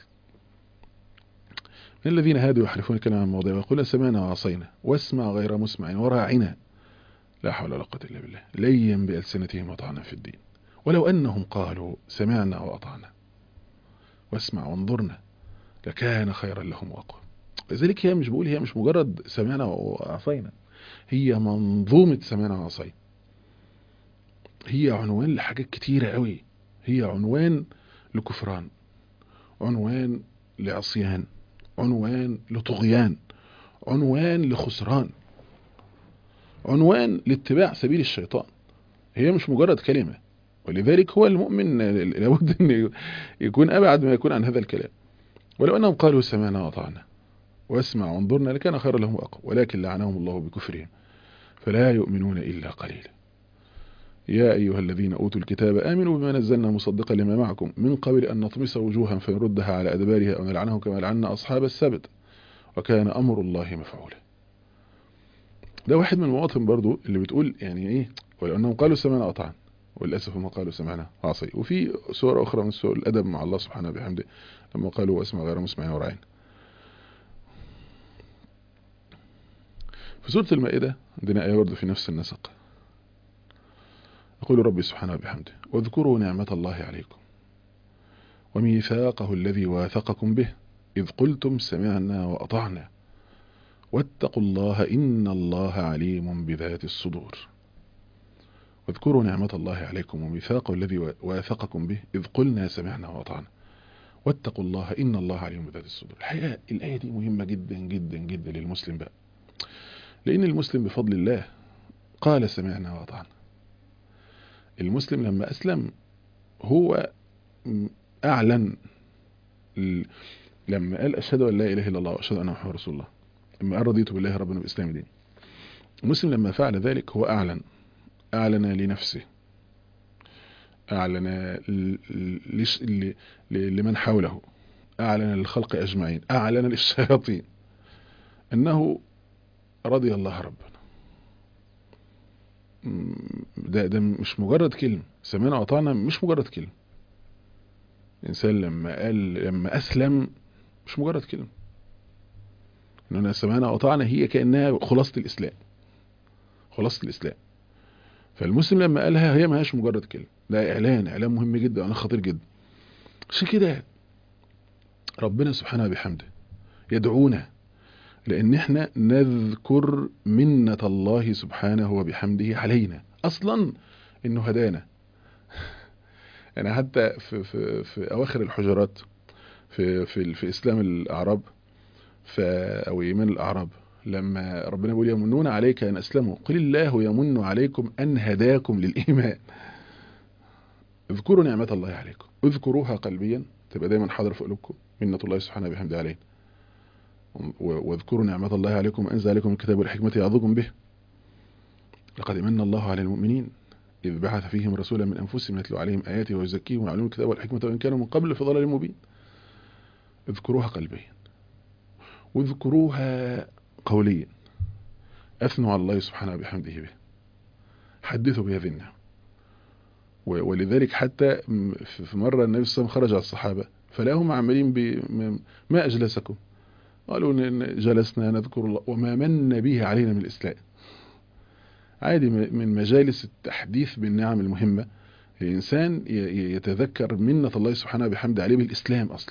من الذين هادوا يحرفون الكلام عن مواضعه ويقولون سمعنا وعصينا واسمع غير مسمع وراعنا لا حول ولا قوة الا بالله ليا بألسنتهم وطعنا في الدين ولو أنهم قالوا سمعنا وأطعنا واسمع وانظرنا لكان خيرا لهم وأقوى. لذلك هي مش مجرد سمعنا وعصينا، هي منظومة سمعنا وعصينا، هي عنوان لحاجات كتيرة قوي. هي عنوان لكفران، عنوان لعصيان، عنوان لطغيان، عنوان لخسران، عنوان لاتباع سبيل الشيطان. هي مش مجرد كلمة. ولذلك هو المؤمن لابد أن يكون أبعد ما يكون عن هذا الكلام. ولو أنهم قالوا سمعنا وأطعنا واسمع وانظرنا لكان خيرا لهم وأقوى ولكن لعنهم الله بكفرهم فلا يؤمنون إلا قليلا. يا أيها الذين أوتوا الكتاب آمنوا بما نزلنا مصدقا لما معكم من قبل أن نطمس وجوها فنردها على أدبارها أو نلعنهم كما لعنا أصحاب السبت وكان أمر الله مفعولا. ده واحد من المواطن برضو اللي بتقول يعني إيه ولو أنهم قالوا سمعنا وأطعنا، وللأسف هم قالوا سمعنا وعصينا. وفي سورة أخرى من سور الأدب مع الله سبحانه بحمده لما قالوا واسمع غير مسمع وراعين. في سورة المائدة عندنا آية برضو في نفس النسق، يقول ربي سبحانه بحمده: واذكروا نعمة الله عليكم وميثاقه الذي واثقكم به إذ قلتم سمعنا وأطعنا واتقوا الله إن الله عليم بذات الصدور. واذكروا نعمة الله عليكم وميثاقه الذي واثقكم به إذ قلنا سمعنا وأطعنا واتقوا الله إن الله عليم بذات الصدور. الحقيقة الآية دي مهمة جدا جدا جدا للمسلم بقى، لأن المسلم بفضل الله قال سمعنا وأطعنا. المسلم لما أسلم هو أعلن، لما قال أشهد أن لا إله إلا الله وأشهد أن محمد رسول الله، لما قال رضيت بالله ربنا بالإسلام دين. المسلم لما فعل ذلك هو أعلن لنفسه، أعلن لمن حوله، أعلن للخلق أجمعين، أعلن للشياطين أنه رضي الله ربنا. ده مش مجرد كلمة، سمعنا وأطعنا مش مجرد كلمة. الإنسان لما أسلم مش مجرد كلمة، إننا سمعنا وأطعنا هي كأنها خلاصة الإسلام، خلاصة الإسلام. فالمسلم لما قالها هي ما هيش مجرد كلمة، ده إعلان مهم جدا وإعلان خطير جدا. عشان كده ربنا سبحانه بحمده يدعونا لأن احنا نذكر منة الله سبحانه وبحمده علينا أصلا إنه هدانا. يعني حتى في أواخر الحجرات في إسلام الأعراب أو إيمان الأعراب، لما ربنا يقول يمنون عليك أن أسلموا قل الله يمن عليكم أن هداكم للإيمان. اذكروا نعمة الله عليكم، اذكروها قلبيا تبقى دايما حاضر في قلوبكم منة الله سبحانه وبحمده علينا. واذكروا نعمة الله عليكم أنزل عليكم الكتاب والحكمة يعظكم به لقد من الله على المؤمنين إذ بعث فيهم رسولا من أنفسهم يتلو عليهم آياته ويزكيهم ويعلمهم الكتاب والحكمة وإن كانوا من قبل في ضلال مبين. اذكروها قلبيا واذكروها قوليا، أثنوا على الله سبحانه وبحمده به، حدثوا بهذه النعم. ولذلك حتى في مرة النبي صلى الله عليه وسلم خرج على الصحابة فلاهم عمالين ما أجلسكم، قالوا جلسنا نذكر الله وما من به علينا من الإسلام. عادي من مجالس التحديث بالنعم المهمة الإنسان يتذكر منة الله سبحانه بحمد عليه بالإسلام أصلا.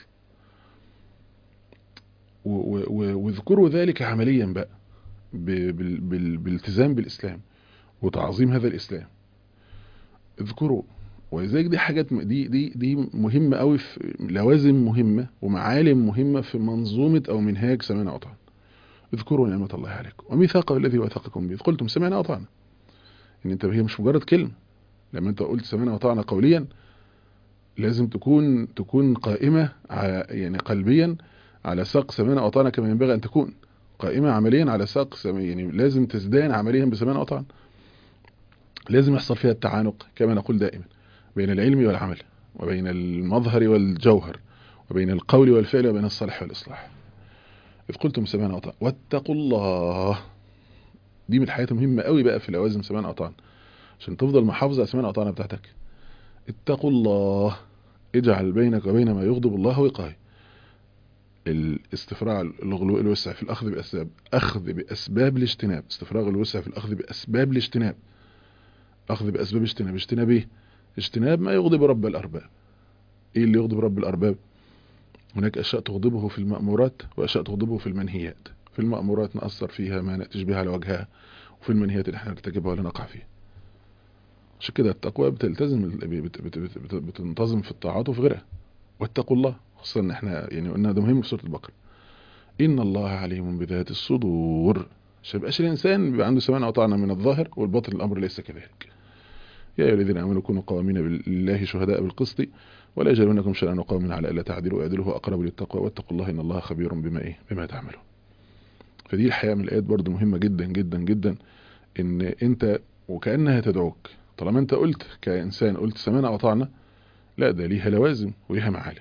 واذكروا ذلك عمليا بقى بالالتزام بالإسلام وتعظيم هذا الإسلام. اذكروا، ولذلك دي حاجات دي مهمة قوي، في لوازم مهمة ومعالم مهمة في منظومة أو منهاج سمعنا وأطعنا. اذكروا نعمة الله عليكم وميثاقه الذي وثقكم به قلتم سمعنا وأطعنا. ان انت هي مش مجرد كلمة، لما انت قلت سمعنا وأطعنا قوليا لازم تكون قائمة يعني قلبيا على ساق سمعنا وأطعنا كما ينبغي ان تكون قائمة عمليا على ساق يعني لازم تزدان عمليا بسمعنا وأطعنا. لازم يحصل فيها التعانق كما نقول دائما بين العلم والعمل، وبين المظهر والجوهر، وبين القول والفعل، وبين الصالح والإصلاح. إذ قلتم سمعنا وأطعنا واتقوا الله. دي من الحاجات المهمة قوي بقى في لوازم سمعنا وأطعنا عشان تفضل محافظة على سمعنا وأطعنا بتاعتك. اتقوا الله اجعل بينك وبين ما يغضب الله وقاية. الاستفراغ الغلو الوسع في الأخذ بأسباب، أخذ بأسباب الاجتناب، استفراغ الوسع في الأخذ بأسباب الاجتناب، أخذ بأسباب اجتناب. اجتناب ايه؟ اجتناب ما يغضب رب الأرباب. ايه اللي يغضب رب الأرباب؟ هناك أشياء تغضبه في المأمورات وأشياء تغضبه في المنهيات. في المأمورات نأثر فيها ما نأتيش بها على وجهها، وفي المنهيات اللي احنا نرتكبها ولا نقع فيها. عشان كده التقوى بتنتظم في الطاعات وفي غيرها. واتقوا الله، خصوصا ان احنا يعني قلنا ده مهم في سورة البقرة، إن الله عليم بذات الصدور. عشان يبقاش الإنسان بيبقى عنده سمعنا وأطعنا من الظاهر والباطن الأمر ليس كذلك. يا أيها الذين آمنوا كونوا قوامين لله شهداء بالقسط ولا يجرمنكم شنآن قوم على ألا تعدلوا اعدلوا هو أقرب للتقوى واتقوا الله إن الله خبير بما تعملون. فدي الحقيقة من الآيات برضو مهمة جدا جدا جدا، إن أنت وكأنها تدعوك طالما أنت قلت كإنسان قلت سمعنا وأطعنا، لا ده ليها لوازم وليها معالم.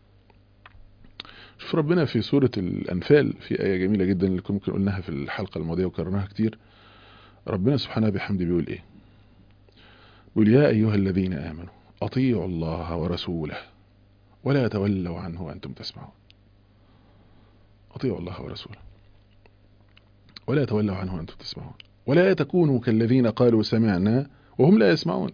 شوف ربنا في سورة الأنفال في آية جميلة جدا اللي ممكن قلناها في الحلقة الماضية وكررناها كتير. ربنا سبحانه بحمده بيقول إيه؟ بيقول يا أيها الذين آمنوا أطيعوا الله ورسوله ولا تولوا عنه وأنتم تسمعون. أطيعوا الله ورسوله ولا تولوا عنه وأنتم تسمعون ولا تكونوا كالذين قالوا سمعنا وهم لا يسمعون.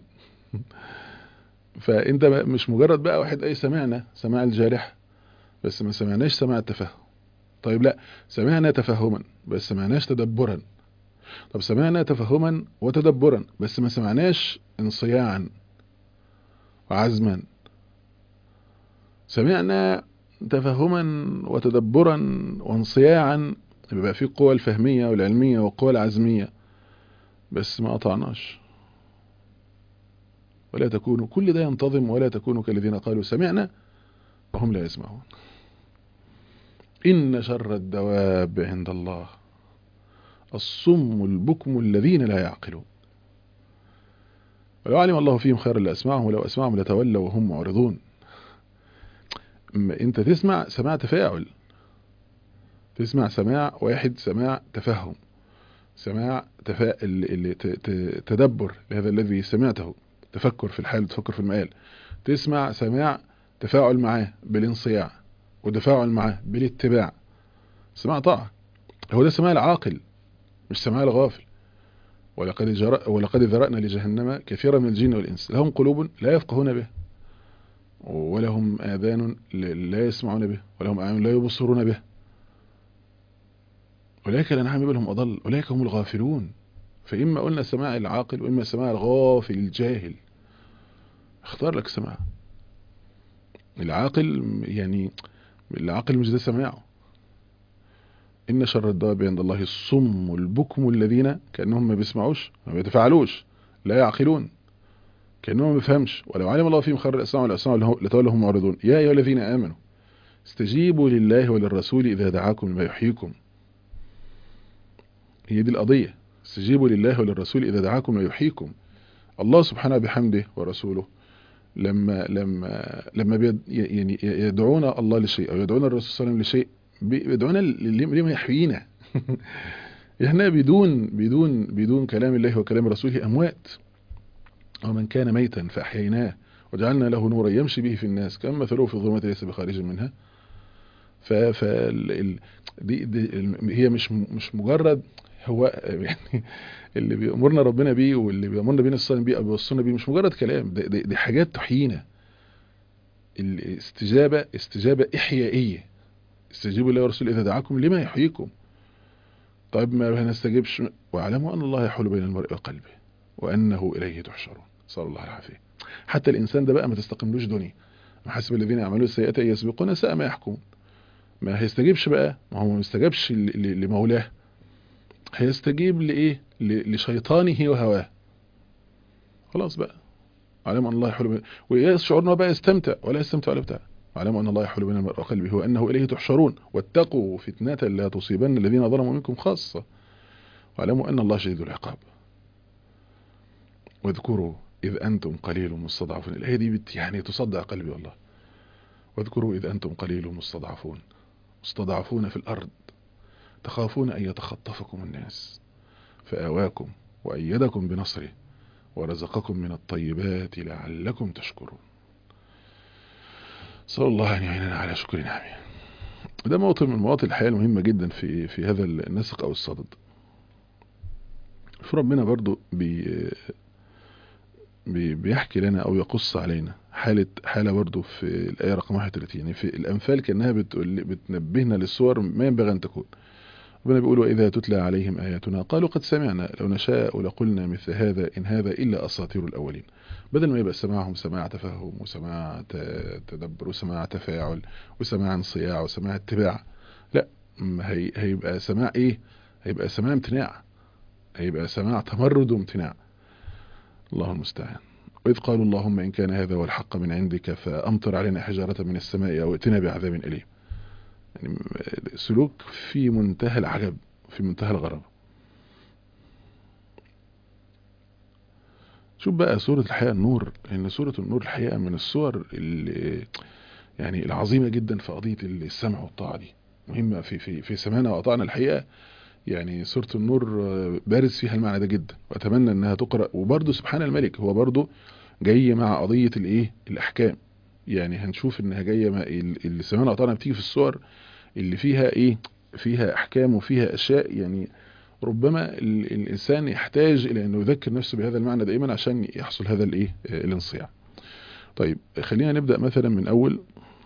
فأنت مش مجرد بقى واحد أي سمعنا سماع الجارح بس ما سمعناش سماع التفهم. طيب لا، سمعنا تفهما بس سمعناش تدبرا. طب سمعنا تفهما وتدبرا بس ما سمعناش انصياعا وعزما. سمعنا تفهما وتدبرا وانصياعا يبقى في القوى الفهمية والعلمية والقوى العزمية بس ما قطعناش. ولا تكونوا، كل ده ينتظم ولا تكونوا كالذين قالوا سمعنا وهم لا يسمعون. إن شر الدواب عند الله الصم البكم الذين لا يعقلون ولو علم الله فيهم خيرا لأسمعهم ولو أسمعهم لتولوا وهم معرضون. انت تسمع سماع تفاعل، تسمع سماع واحد سماع تفهم، سماع تدبر لهذا الذي سمعته، تفكر في الحال وتفكر في المآل. تسمع سماع تفاعل معاه بالانصياع، وتفاعل معاه بالاتباع، سماع طاعة. هو ده سماع العاقل، مش سماع الغافل. ولقد ذرأنا لجهنم كثيرا من الجن والإنس لهم قلوب لا يفقهون به، ولهم آذان لا يسمعون به، ولهم أعين لا يبصرون به، أولئك الأنعام بل هم أضل، أولئك هم الغافلون. فإما قلنا سماع العاقل وإما سماع الغافل الجاهل. اختار لك سماع العاقل. يعني العاقل مش ده سماعه. إن شر الدواب عند الله الصم البكم الذين كأنهم ما بيسمعوش ما بيتفاعلوش لا يعقلون، كأنهم ما بيفهمش. ولو علم الله فيهم خير الأسماع والأسماع لتولهم معرضون. يا أيها الذين آمنوا استجيبوا لله وللرسول إذا دعاكم لما يحييكم. هي دي القضية، استجيبوا لله وللرسول إذا دعاكم لما يحييكم. الله سبحانه بحمده ورسوله لما يعني يدعون الله لشيء أو يدعون الرسول صلى الله عليه وسلم لشيء، بيدعونا لما يحيينا. احنا بدون كلام الله وكلام رسوله أموات. ومن كان ميتا فأحييناه وجعلنا له نورا يمشي به في الناس كما مثله في الظلمات ليس بخارج منها. دي هي مش مجرد هو يعني اللي بيأمرنا ربنا بيه واللي بيأمرنا بينا الصالح بيه أو بيوصلنا بيه مش مجرد كلام، دي حاجات تحيينا. استجابة إحيائية. استجيبوا لله ورسوله إذا دعاكم لما يحييكم. طيب ما هنستجيبش؟ واعلموا أن الله يحول بين المرء وقلبه وأنه إليه تحشرون. صلى الله العافية. حتى الإنسان ده بقى ما تستقملوش دنيا. حسب الذين يعملون السيئات أن يسبقون ساء ما يحكمون. ما هيستجيبش بقى، ما هو ما استجابش لمولاه، هيستجيب لإيه؟ لشيطانه وهواه. خلاص بقى. علم أن الله يحول ويشعر أنه بقى يستمتع ولا يستمتع ولا بتاع. علم أن الله يحول بين المرء وقلبه وأنه إليه تحشرون واتقوا فتنة لا تصيبن الذين ظلموا منكم خاصة واعلموا أن الله شديد العقاب. واذكروا إذ أنتم قليل مستضعفون. الآية دي يعني تصدع قلبي والله. واذكروا إذ أنتم قليل مستضعفون في الأرض تخافون أن يتخطفكم الناس فآواكم وأيدكم بنصره ورزقكم من الطيبات لعلكم تشكرون. صلى الله أن يعيننا على شكر نعمه. ده موطن من مواطن الحياة المهمة جدا في هذا النسق أو الصدد. فربنا برضو بيحكي لنا أو يقص علينا حالة برضو في الآية رقم 31. يعني في الأنفال كأنها بتنبهنا للصور ما ينبغي أن تكون. ربنا بيقول وإذا تتلى عليهم آياتنا قالوا قد سمعنا لو نشاء لقلنا مثل هذا إن هذا إلا أساطير الأولين. بدل ما يبقى سماعهم سماع تفهم وسماع تدبر وسماع تفاعل وسماع انصياع وسماع اتباع، لا، هيبقى سماع إيه؟ هيبقى سماع امتناع، هيبقى سماع تمرد وامتناع. الله المستعان. وإذ قالوا اللهم إن كان هذا هو الحق من عندك فأمطر علينا حجارة من السماء أو ائتنا بعذاب أليم. يعني سلوك في منتهى العجب، في منتهى الغرابة. شوف بقى سورة الحقيقة النور، إن سورة النور الحقيقة من الصور يعني العظيمة جدا في قضية السمع والطاعة دي، مهمة في سمعنا وأطعنا الحقيقة. يعني سورة النور بارز فيها المعنى ده جدا، وأتمنى أنها تقرأ. وبرضه سبحان الملك هو برضه جاي مع قضية الأحكام. يعني هنشوف إنها جاية مع اللي سمعنا وأطعنا بتيجي في الصور اللي فيها فيها أحكام وفيها أشياء. يعني ربما الإنسان يحتاج إلى أنه يذكر نفسه بهذا المعنى دائما عشان يحصل هذا الانصياع. طيب خلينا نبدأ مثلا من أول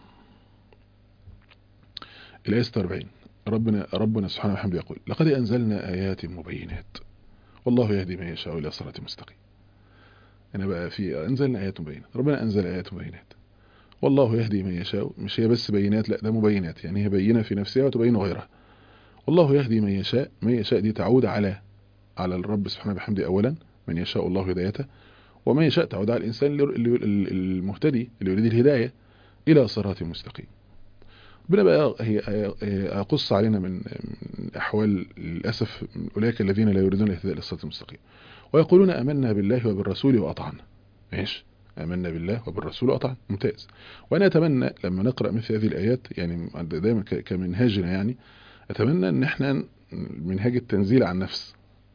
الآية 46. ربنا سبحانه وبحمده يقول لقد أنزلنا آيات مبينات والله يهدي من يشاء إلى صراط مستقيم. أنا بقى في أنزلنا آيات مبينات، ربنا أنزل آيات مبينات والله يهدي من يشاء. مش هي بس بينات، لا ده مبينات، يعني هي بينة في نفسها وتبين غيرها. والله يهدي من يشاء. من يشاء دي تعود على الرب سبحانه وبحمده أولا، من يشاء الله هدايته، ومن يشاء تعود على الإنسان المهتدي اللي يريد الهداية إلى صراط مستقيم. ربنا بقى هي أقص علينا من أحوال للأسف أولئك الذين لا يريدون الاهتداء إلى الصراط المستقيم ويقولون آمنا بالله وبالرسول وأطعنا. ماشي، آمنا بالله وبالرسول وأطعنا، ممتاز. وأنا أتمنى لما نقرأ مثل هذه الآيات، يعني دائما كمنهاجنا، يعني أتمنى أن احنا منهاج التنزيل عن نفس،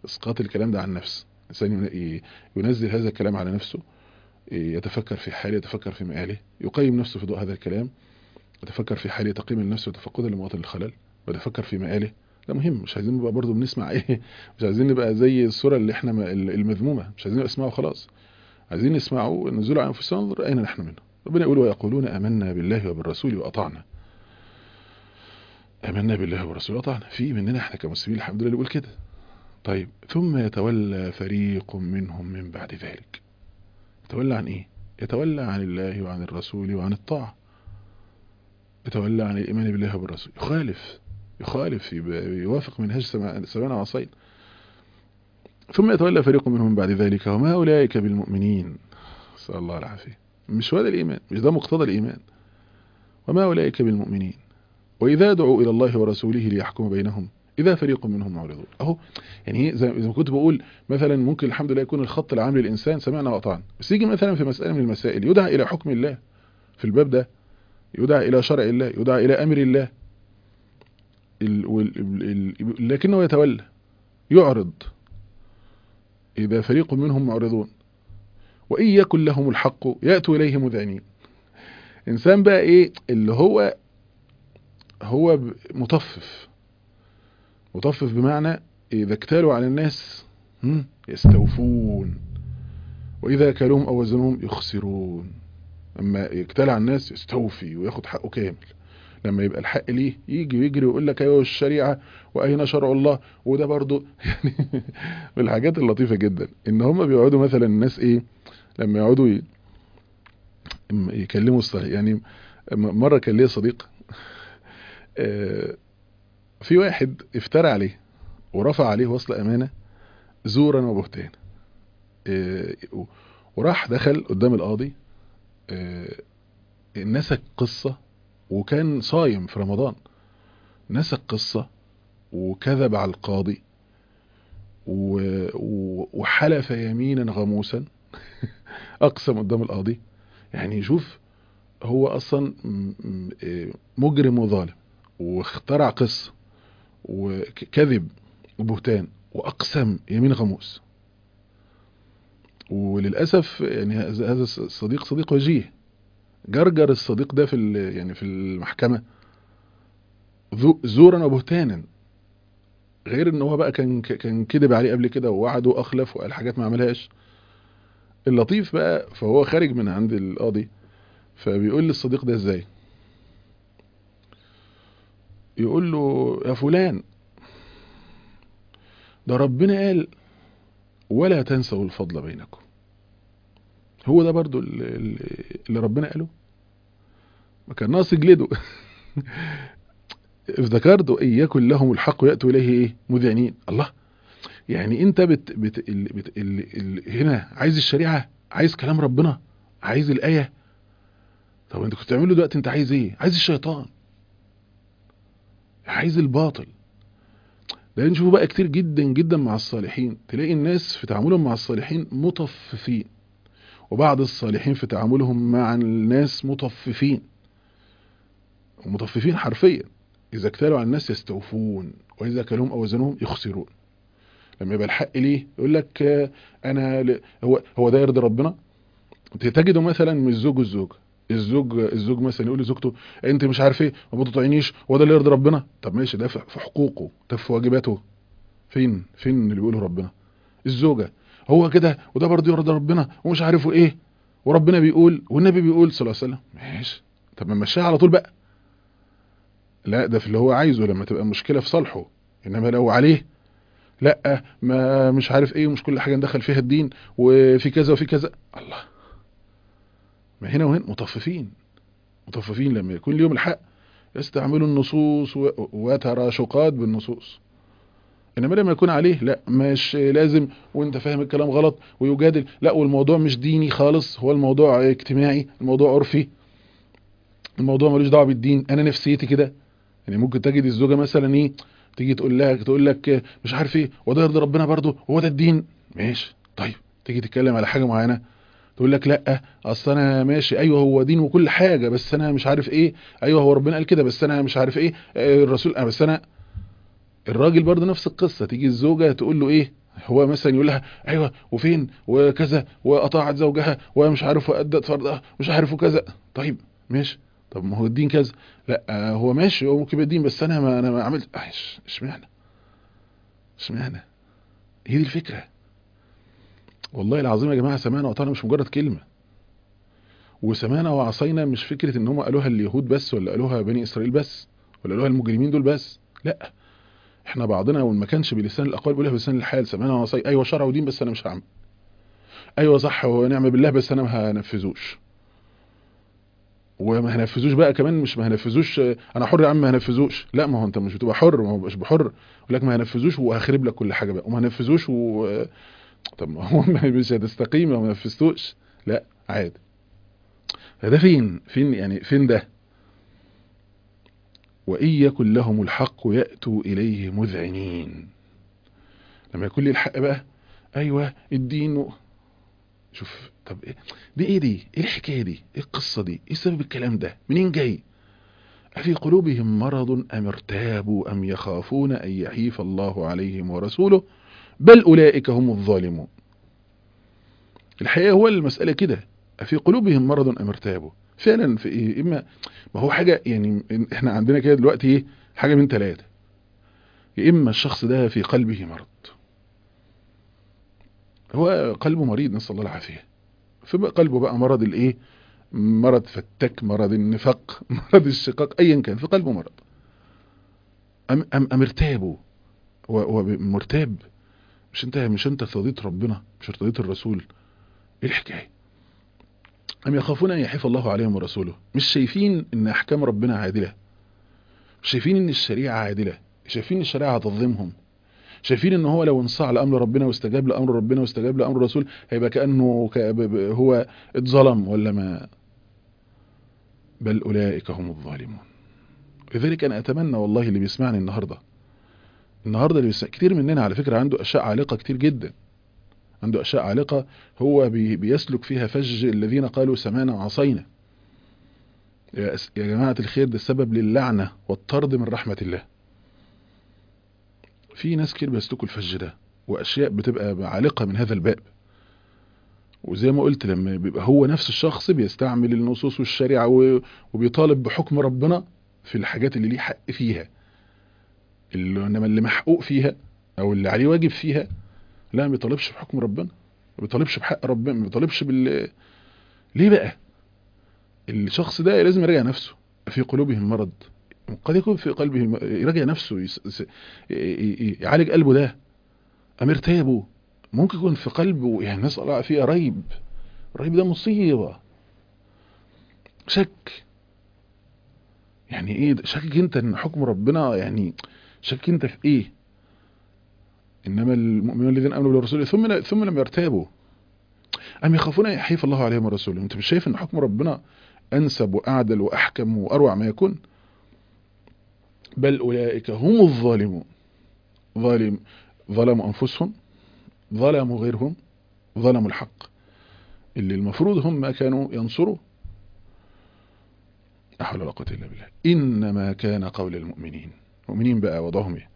اسقاط الكلام ده عن النفس. الانسان ينزل هذا الكلام على نفسه، يتفكر في حاله، يتفكر في مآله، يقيم نفسه في ضوء هذا الكلام، يتفكر في حاله تقييم النفس وتفقدا لمواطن الخلل، ويتفكر في مآله. ده مهم. مش عايزين نبقى برضه بنسمع ايه، مش عايزين نبقى زي الصورة اللي احنا المذمومة، مش عايزين نسمعه خلاص، عايزين نسمعه، ننزله على انفسنا ننظر اين نحن منه. ربنا يقول ويقولون آمنا بالله وبالرسول وأطعنا. آمنا بالله وبالرسول وأطعنا، في مننا احنا كمسلمين الحمد لله بيقول كده. طيب ثم يتولى فريق منهم من بعد ذلك. يتولى عن ايه؟ يتولى عن الله وعن الرسول وعن الطاعة، يتولى عن الإيمان بالله وبالرسول، يخالف يوافق منهج سمعنا وعصينا. ثم يتولى فريق منهم من بعد ذلك وما أولئك بالمؤمنين. نسأل الله العافية. مش هذا الإيمان، مش ده مقتضى الإيمان. وما أولئك بالمؤمنين وإذا دعوا إلى الله ورسوله ليحكم بينهم إذا فريق منهم معرضون. أهو يعني زي ما كنت بقول مثلا، ممكن الحمد لله يكون الخط العام للإنسان سمعنا وأطعنا، بس يجي مثلا في مسألة من المسائل يدعى إلى حكم الله في الباب ده، يدعى إلى شرع الله، يدعى إلى أمر الله، لكنه يتولى يعرض. إذا فريق منهم معرضون وإن يكن لهم الحق يأتوا إليه مذعنين. إنسان بقى إيه اللي هو مطفف بمعنى إذا اكتالوا على الناس يستوفون، وإذا كالوهم أو وزنهم يخسرون. أما يكتال على الناس يستوفي وياخد حقه كامل. لما يبقى الحق ليه يجي ويجري ويقول لك ايوه الشريعة واين شرع الله. وده برضو يعني من الحاجات اللطيفة جدا ان هم بيقعدوا مثلا الناس ايه لما يقعدوا يكلموا الصحيح. يعني مرة كان ليا صديق في واحد افترى عليه ورفع عليه وصل امانة زورا وبهتان، وراح دخل قدام القاضي، نسك قصة، وكان صايم في رمضان، نسك قصة وكذب على القاضي وحلف يمينا غموسا اقسم قدام القاضي. يعني شوف هو اصلا مجرم وظالم، واخترع قصة وكذب وبهتان واقسم يمين غموس. وللاسف يعني هذا الصديق صديق وجيه، جرجر الصديق ده يعني في المحكمة زورا وبهتانا، غير ان هو بقى كان كذب عليه قبل كده ووعده واخلف وقال حاجات ما عملهاش. اللطيف بقى فهو خارج من عند القاضي، فبيقول للصديق ده ازاي، يقول له يا فلان ده ربنا قال ولا تنسوا الفضل بينكم. هو ده برضو اللي ربنا قاله، ما كان ناقص يجلده. افتكرت إن يكن لهم الحق يأتوا إليه ايه مذعنين. الله، يعني انت هنا عايز الشريعة، عايز كلام ربنا، عايز الآية. طب انت كنت تعمله دلوقتي انت عايز ايه؟ عايز الشيطان، عايز الباطل. لان نشوفه بقى كتير جدا جدا مع الصالحين، تلاقي الناس في تعاملهم مع الصالحين مطففين، وبعض الصالحين في تعاملهم مع الناس مطففين، ومطففين حرفيا. اذا اكتالوا على الناس يستوفون واذا كلهم او وزنهم يخسرون. لما يبقى الحق ليه يقول لك انا هو ده يرضي ربنا. تجده مثلا من الزوج والزوجه، الزوج مثلا يقول لزوجته انت مش عارف ايه ما بتطيعنيش، هو ده اللي يرضي ربنا. طب ماشي، ده في حقوقه، ده في واجباته. فين اللي بيقوله ربنا؟ الزوجه هو كده وده برضه يرضي ربنا ومش عارفه ايه، وربنا بيقول والنبي بيقول صلى الله عليه وسلم. ماشي، طب ما نمشيها على طول بقى. لا، ده في اللي هو عايزه لما تبقى مشكله في صالحه، انما لو عليه لا ما مش عارف ايه، ومش كل حاجه ندخل فيها الدين وفي كذا وفي كذا. الله، ما هنا وهنا مطففين لما يكون ليهم الحق يستعملوا النصوص وتراشقات بالنصوص. انما لما يكون عليه لا مش لازم وانت فاهم الكلام غلط ويجادل، لا والموضوع مش ديني خالص، هو الموضوع اجتماعي، الموضوع عرفي، الموضوع ملوش دعوه بالدين، انا نفسيتي كده. يعني ممكن تجد الزوجه مثلا ايه تيجي تقول لك مش عارف ايه وده يرضي ربنا برضه وهو ده الدين. ماشي، طيب تيجي تتكلم على حاجه معينه تقول لك لا اصل انا ماشي، ايوه هو دين وكل حاجه بس انا مش عارف ايه، ايوه هو ربنا قال كده بس انا مش عارف ايه، الرسول بس انا. الراجل برضه نفس القصه، تيجي الزوجه تقول له ايه هو مثلا يقول لها ايوه وفين وكذا واطاعت زوجها ومش عارف وادت فرضها مش عارف وكذا. طيب ماشي، طب ما هو الدين كذا. لا هو ماشي، هو ممكن يبقى الدين، بس انا ما عملت. اشمعنى؟ اشمعنى؟ هي دي الفكره. والله العظيم يا جماعه، سمعنا وأطعنا مش مجرد كلمه. وسمعنا وعصينا مش فكره ان هم قالوها اليهود بس، ولا قالوها بني اسرائيل بس، ولا قالوها المجرمين دول بس. لا، احنا بعضنا وما كانش بلسان الاقوال بيقولها بلسان الحال. سمعنا وعصينا، ايوه شرع ودين بس انا مش هعمل. ايوه صح ونعم بالله بس انا ما هنفذوش. وما هنفذوش بقى كمان، مش ما هنفذوش انا حر يا عم ما هنفذوش. لا، ما هو انت مش بتبقى حر، ما هو مش بحر. يقول لك ما هنفذوش وهخرب لك كل حاجه بقى، وما هنفذوش طب ما هو مش هتستقيم لو ما نفذتوش. لا عادي. ده فين يعني، فين ده؟ وإن يكن لهم الحق يأتوا إليه مذعنين. لما يكون لي الحق بقى، أيوة الدين شوف، طب إيه دي؟ إيه دي؟ إيه الحكاية دي؟ إيه القصة دي؟ إيه سبب الكلام ده؟ منين جاي؟ أفي قلوبهم مرض أم ارتابوا أم يخافون أن يحيف الله عليهم ورسوله بل أولئك هم الظالمون. الحقيقة هو المسألة كده، أفي قلوبهم مرض أم ارتابوا. فعلا في إيه؟ إما ما هو حاجة يعني، إحنا عندنا كده دلوقتي إيه؟ حاجة من ثلاثة. يا إما الشخص ده في قلبه مرض، هو قلبه مريض نسأل الله العافية، في قلبه بقى مرض الإيه؟ مرض فتك، مرض النفاق، مرض الشقاق، أيا كان في قلبه مرض. أم ارتابوا. هو مرتاب. مش انت ارتضيت ربنا، مش ارتضيت الرسول. ايه الحكايه؟ ام يخافون ان يحيف الله عليهم ورسوله. مش شايفين ان احكام ربنا عادله، مش شايفين ان الشريعه عادله، شايفين ان الشريعه هتظلمهم، شايفين ان هو لو انصاع لامر ربنا واستجاب لامر ربنا واستجاب لامر الرسول هيبقى كانه هو اتظلم ولا ما. بل اولئك هم الظالمون. لذلك انا اتمنى والله اللي بيسمعني النهارده اللي بيسمع، كتير مننا على فكره عنده اشياء عالقه كتير جدا، عنده أشياء عالقة هو بيسلك فيها فج الذين قالوا سمعنا وعصينا. يا جماعة الخير، ده السبب للعنة والطرد من رحمة الله. في ناس كتير بيسلكوا الفج ده، وأشياء بتبقى عالقة من هذا الباب. وزي ما قلت، لما بيبقى هو نفس الشخص بيستعمل النصوص والشريعة وبيطالب بحكم ربنا في الحاجات اللي ليه حق فيها، إنما اللي محقوق فيها أو اللي عليه واجب فيها لا، ما بيطالبش بحكم ربنا، ما بيطالبش بحق ربنا، ما بيطالبش ليه بقى؟ الشخص ده لازم يراجع نفسه. في قلوبهم مرض، قد يكون في قلبه، يراجع نفسه، يعالج قلبه ده. أمير تابه، ممكن يكون في قلبه يعني نسأل الله فيه ريب. الريب ده مصيبة. شك، يعني ايه شك انت ان حكم ربنا، يعني شك انت في ايه؟ انما المؤمنون الذين امنوا بالرسول ثم لم يرتابوا ام يخافون ان يحيف الله عليهم ورسوله. انت مش شايف ان حكم ربنا انسب واعدل واحكم واروع ما يكون؟ بل أولئك هم الظالمون. ظلموا أنفسهم، ظلموا غيرهم، ظلموا الحق اللي المفروض هم كانوا ينصروا. لا حول ولا قوة إلا بالله. إنما كان قول المؤمنين بقى وضعهم ايه؟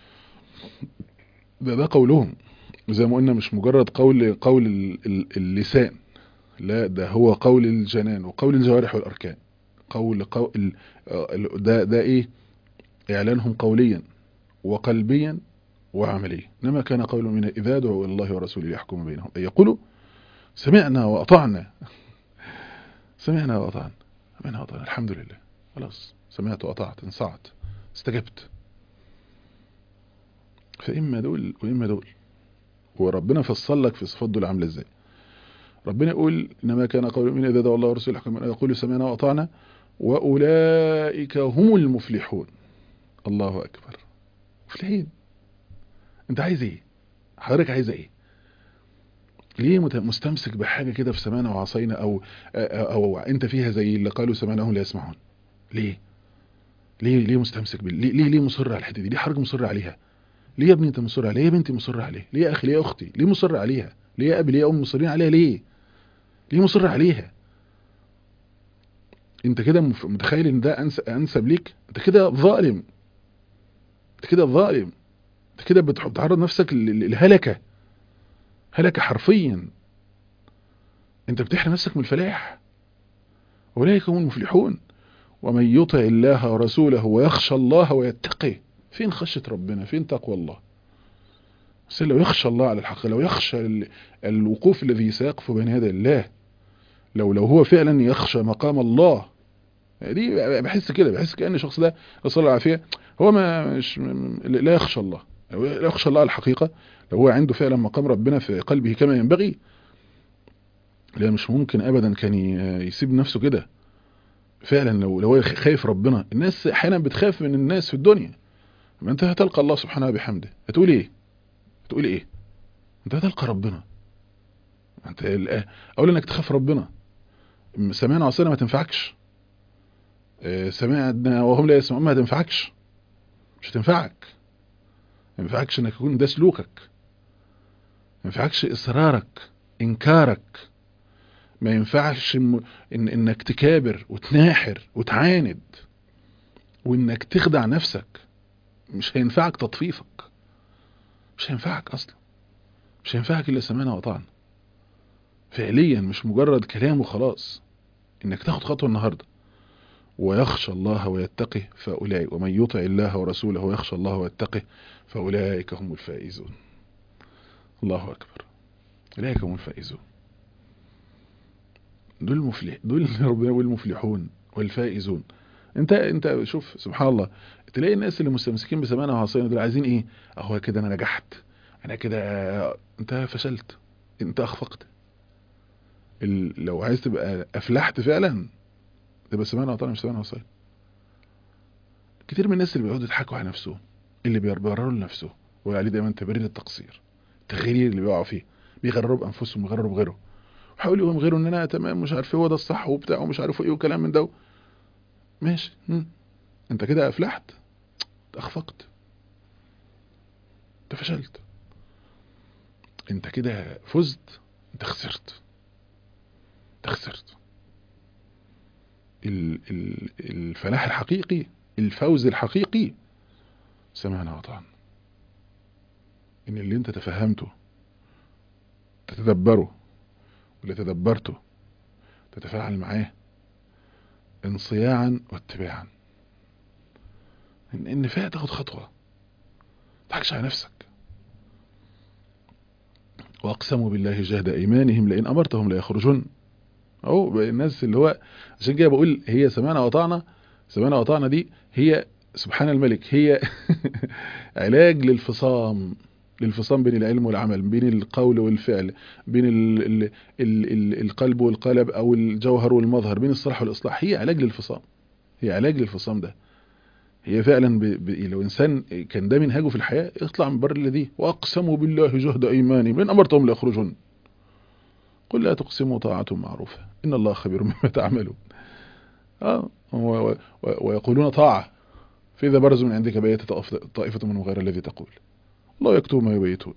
ده قولهم، زي ما قلنا مش مجرد قول اللسان، لا ده هو قول الجنان وقول الجوارح والأركان. قول ده ايه؟ إعلانهم قوليا وقلبيا وعمليا. إنما كان قول من إذا دعوا إلى الله ورسوله ليحكم بينهم أن يقولوا سمعنا وأطعنا. سمعنا وأطعنا، سمعنا وأطعنا، الحمد لله، خلاص سمعت وأطعت، انصعت، استجبت. فإما دول وإما دول. وربنا فصل لك في صفات دول عاملة ازاي. ربنا يقول إنما كان قول من إذا دعوا الله ورسوله ليحكم بينهم أن يقولوا سمعنا وأطعنا وأولئك هم المفلحون. الله أكبر. مفلحين. أنت عايز إيه؟ حضرتك عايز إيه؟ ليه مستمسك بحاجة كده في سمعنا وعصينا أو أنت فيها زي اللي قالوا سمعنا وهم لا يسمعون؟ ليه مستمسك ليه مصر على الحتة دي؟ ليه حضرتك مصر عليها؟ ليه يا ابني انت مصر عليها؟ ليه يا بنتي مصر عليها؟ ليه يا اخي؟ ليه يا اختي؟ ليه مصر عليها؟ ليه يا ابي؟ ليه يا ام مصرين عليها؟ ليه مصر عليها؟ انت كده متخيل ان ده انسب ليك؟ انت كده ظالم، انت كده ظالم، انت كده بتعرض نفسك للهلكة، هلكة حرفيا. انت بتحرم نفسك من الفلاح. اولئك هم المفلحون. ومن يطع الله ورسوله ويخشى الله ويتقيه. فين خشية ربنا؟ فين تقوى الله؟ بس لو يخشى الله على الحق، لو يخشى الوقوف الذي سيقف بين يدي الله، لو هو فعلا يخشى مقام الله، دي بحس كده، بحس كأن الشخص ده نسأل الله العافية هو ما مش لا يخشى الله. لو لا يخشى الله على الحقيقة، لو هو عنده فعلا مقام ربنا في قلبه كما ينبغي، لا مش ممكن ابدا كان يسيب نفسه كده. فعلا لو هو خايف ربنا. الناس احيانا بتخاف من الناس في الدنيا، ما انت هتلقى الله سبحانه وبحمده هتقول ايه؟ هتقول ايه؟ انت هتلقى ربنا. انت اولا انك تخاف ربنا. سمعنا وعصينا ما تنفعكش. سمعنا وهم لا يسمعون ما تنفعكش، مش هتنفعك. ما ينفعكش انك يكون ده سلوكك، ما ينفعكش اصرارك، انكارك، ما ينفعش انك تكابر وتناحر وتعاند وانك تخدع نفسك. مش هينفعك تطفيفك، مش هينفعك اصلا، مش هينفعك الا سمعنا وطعنا فعليا، مش مجرد كلام وخلاص. انك تاخد خطوة النهاردة ويخشى الله ويتقه فأولئك، ومن يطع الله ورسوله ويخشى الله ويتقه فأولئك هم الفائزون. الله أكبر. أولئك هم الفائزون. دول ربنا يقول المفلحون والفائزون. انت شوف سبحان الله، تلاقي الناس اللي مستمسكين بسمانة وعصينا دول عايزين ايه؟ اهو كده انا نجحت، انا كده. انت فشلت، انت اخفقت. لو عايز تبقى افلحت فعلا تبقى سمانة وطالع مش سمانة وعصينا. كتير من الناس اللي بيقعدوا يضحكوا على نفسهم، اللي بيبرروا لنفسهم وعليه دايما تبرير التقصير، التغيير اللي بيقعوا فيه، بيغرروا بانفسهم ويغرروا بغيرهم، وحاولوا يوم غيره ان انا تمام مش عارف هو ده الصح وبتاع ومش عارف ايه وكلام من ده. ماشي. انت كده افلحت؟ اخفقت، انت فشلت. انت كده فزت؟ انت خسرت، انت خسرت. الفلاح الحقيقي، الفوز الحقيقي سمعنا وطعنا. ان اللي انت تفهمته تتدبره، واللي تدبرته تتفاعل معاه انصياعا واتباعا. ان فيها تاخد خطوة، تضحكش على نفسك. واقسموا بالله جهد ايمانهم لئن امرتهم لا يخرجون. اهو الناس اللي هو، عشان كده بقول هي سمعنا وطعنا. سمعنا وطعنا دي هي سبحان الملك، هي علاج للفصام بين العلم والعمل، بين القول والفعل، بين القلب والقلب او الجوهر والمظهر، بين الصلاح والاصلاح. هي علاج للفصام، هي علاج للفصام ده. هي فعلا لو انسان كان ده منهجه في الحياة يطلع من بر الذي. واقسموا بالله جهد ايمانهم لئن امرتهم لا يخرجون قل لا تقسموا طاعة معروفة ان الله خبير بما تعملون. ويقولون طاعة فإذا برزوا من عندك بيت طائفة من غير الذي تقول الله يكتب ما يبيتون.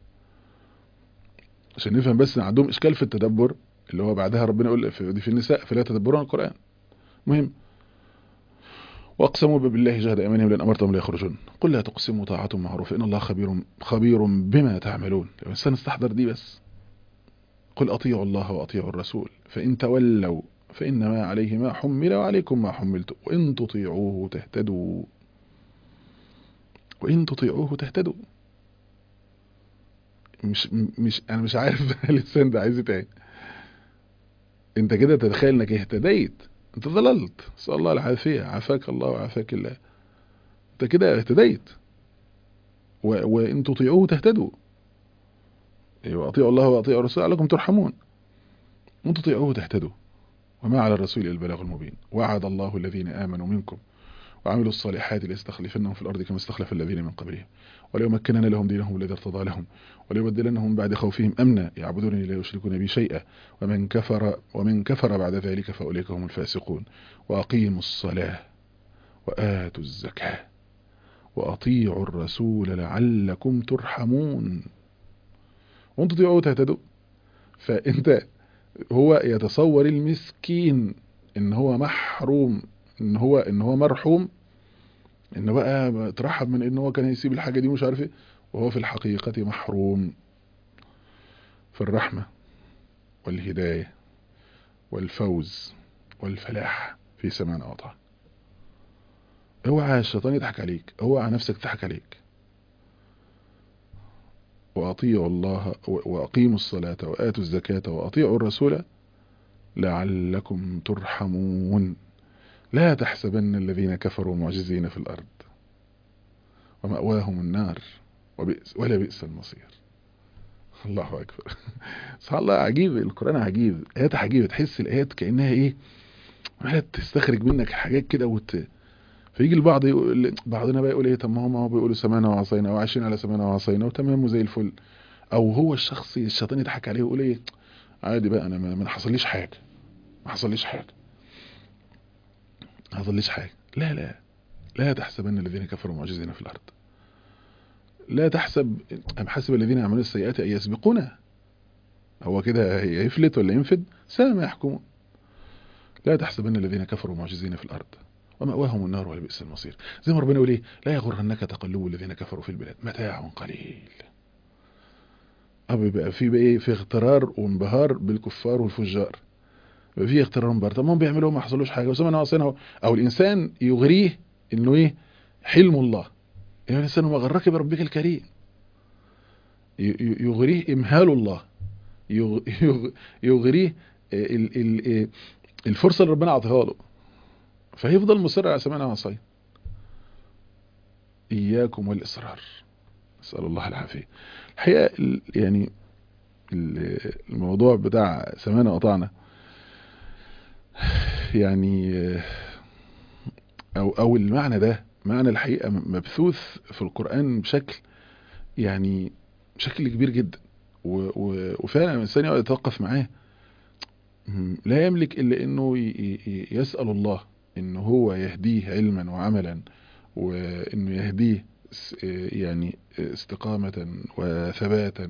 عشان نفهم بس عندهم إشكال في التدبر، اللي هو بعدها ربنا يقول في النساء فلا تدبرون القرآن. مهم. واقسموا بالله جهد ايمانهم لئن امرتهم لا يخرجون قل لا تقسموا طاعة معروفة ان الله خبير بما تعملون. لو الانسان استحضر دي بس، قل اطيعوا الله واطيعوا الرسول فان تولوا فانما عليه ما حمل وعليكم ما حملتم وان تطيعوه تهتدوا، وان تطيعوه تهتدوا. مش انا مش عارف اللسان ده عايز ايه. انت كده تتخيل انك اهتديت، انت ضللت. نسأل الله العافية، عافاك الله وعافاك الله. انت كده اهتديت. وان تطيعوه تهتدوا. واطيعوا الله واطيعوا الرسول لعلكم ترحمون. وان تطيعوه تهتدوا وما على الرسول الا البلاغ المبين. وعد الله الذين امنوا منكم وعملوا الصالحات ليستخلفنهم في الارض كما استخلف الذين من قبلهم وليمكنن لهم دينهم الذي ارتضى لهم وليبدلنهم بعد خوفهم امنا يعبدونني لا يشركون بي شيئا ومن كفر بعد ذلك فاولئك هم الفاسقون. واقيموا الصلاة واتوا الزكاة واطيعوا الرسول لعلكم ترحمون. وانت تطيعوه تهتدوا. فانت هو يتصور المسكين ان هو محروم، ان هو مرحوم، ان بقى اترحب من ان هو كان يسيب الحاجة دي ومش عارف ايه، وهو في الحقيقة محروم في الرحمة والهداية والفوز والفلاح في سماع وطاعة. اوعى الشيطان يضحك عليك، اوعى نفسك تضحك عليك. وأطيعوا الله وأقيموا الصلاة وآتوا الزكاة وأطيعوا الرسول لعلكم ترحمون. لا تحسبن الذين كفروا معجزين في الأرض ومأواهم النار ولا بئس المصير. الله أكبر. سبحان الله، عجيب القرآن، عجيب، آيات عجيبة، تحس الآيات كأنها إيه عمالة تستخرج منك حاجات كده فيجي البعض يقول، بعضنا بقى يقول ايه، طب ما هم بيقولوا سمعنا وعصينا وعايشين على سمعنا وعصينا وتمام وزي الفل. او هو الشخص الشيطان يضحك عليه ويقول ايه عادي بقى، انا ما حصليش حاجه، ما حصليش حاجه، ما حصليش حاجه. لا لا، لا تحسبن الذين كفروا معجزين في الارض. لا تحسب، ام حسب الذين يعملون السيئات ان يسبقونا. هو كده يفلت ولا ينفد؟ ساء ما يحكمون. لا تحسبن الذين كفروا معجزين في الارض ومأواهم النار ولبئس المصير. زي ما ربنا يقول ايه، لا يغرنك تقلب الذين كفروا في البلاد متاع قليل. بيبقى في بقى ايه، في اغترار وانبهار بالكفار والفجار، بيبقى في اغترار وانبهار. طب ما بيعملوا ما حصلوش حاجه وسمعنا وعصينا. او الانسان يغريه انه ايه، حلم الله، يعني الانسان ما غرك بربك الكريم، يغريه امهال الله، يغريه الفرصه اللي ربنا اعطاها له، فيفضل مصر على سمعنا وعصينا. اياكم والاصرار، نسال الله العافيه. الحقيقه يعني الموضوع بتاع سمعنا وأطعنا يعني، او المعنى ده معنى الحقيقة مبثوث في القرآن بشكل يعني بشكل كبير جدا. وفعلا الانسان يقعد يتوقف معاه، لا يملك الا انه يسأل الله انه هو يهديه علما وعملا، وانه يهديه يعني استقامة وثباتا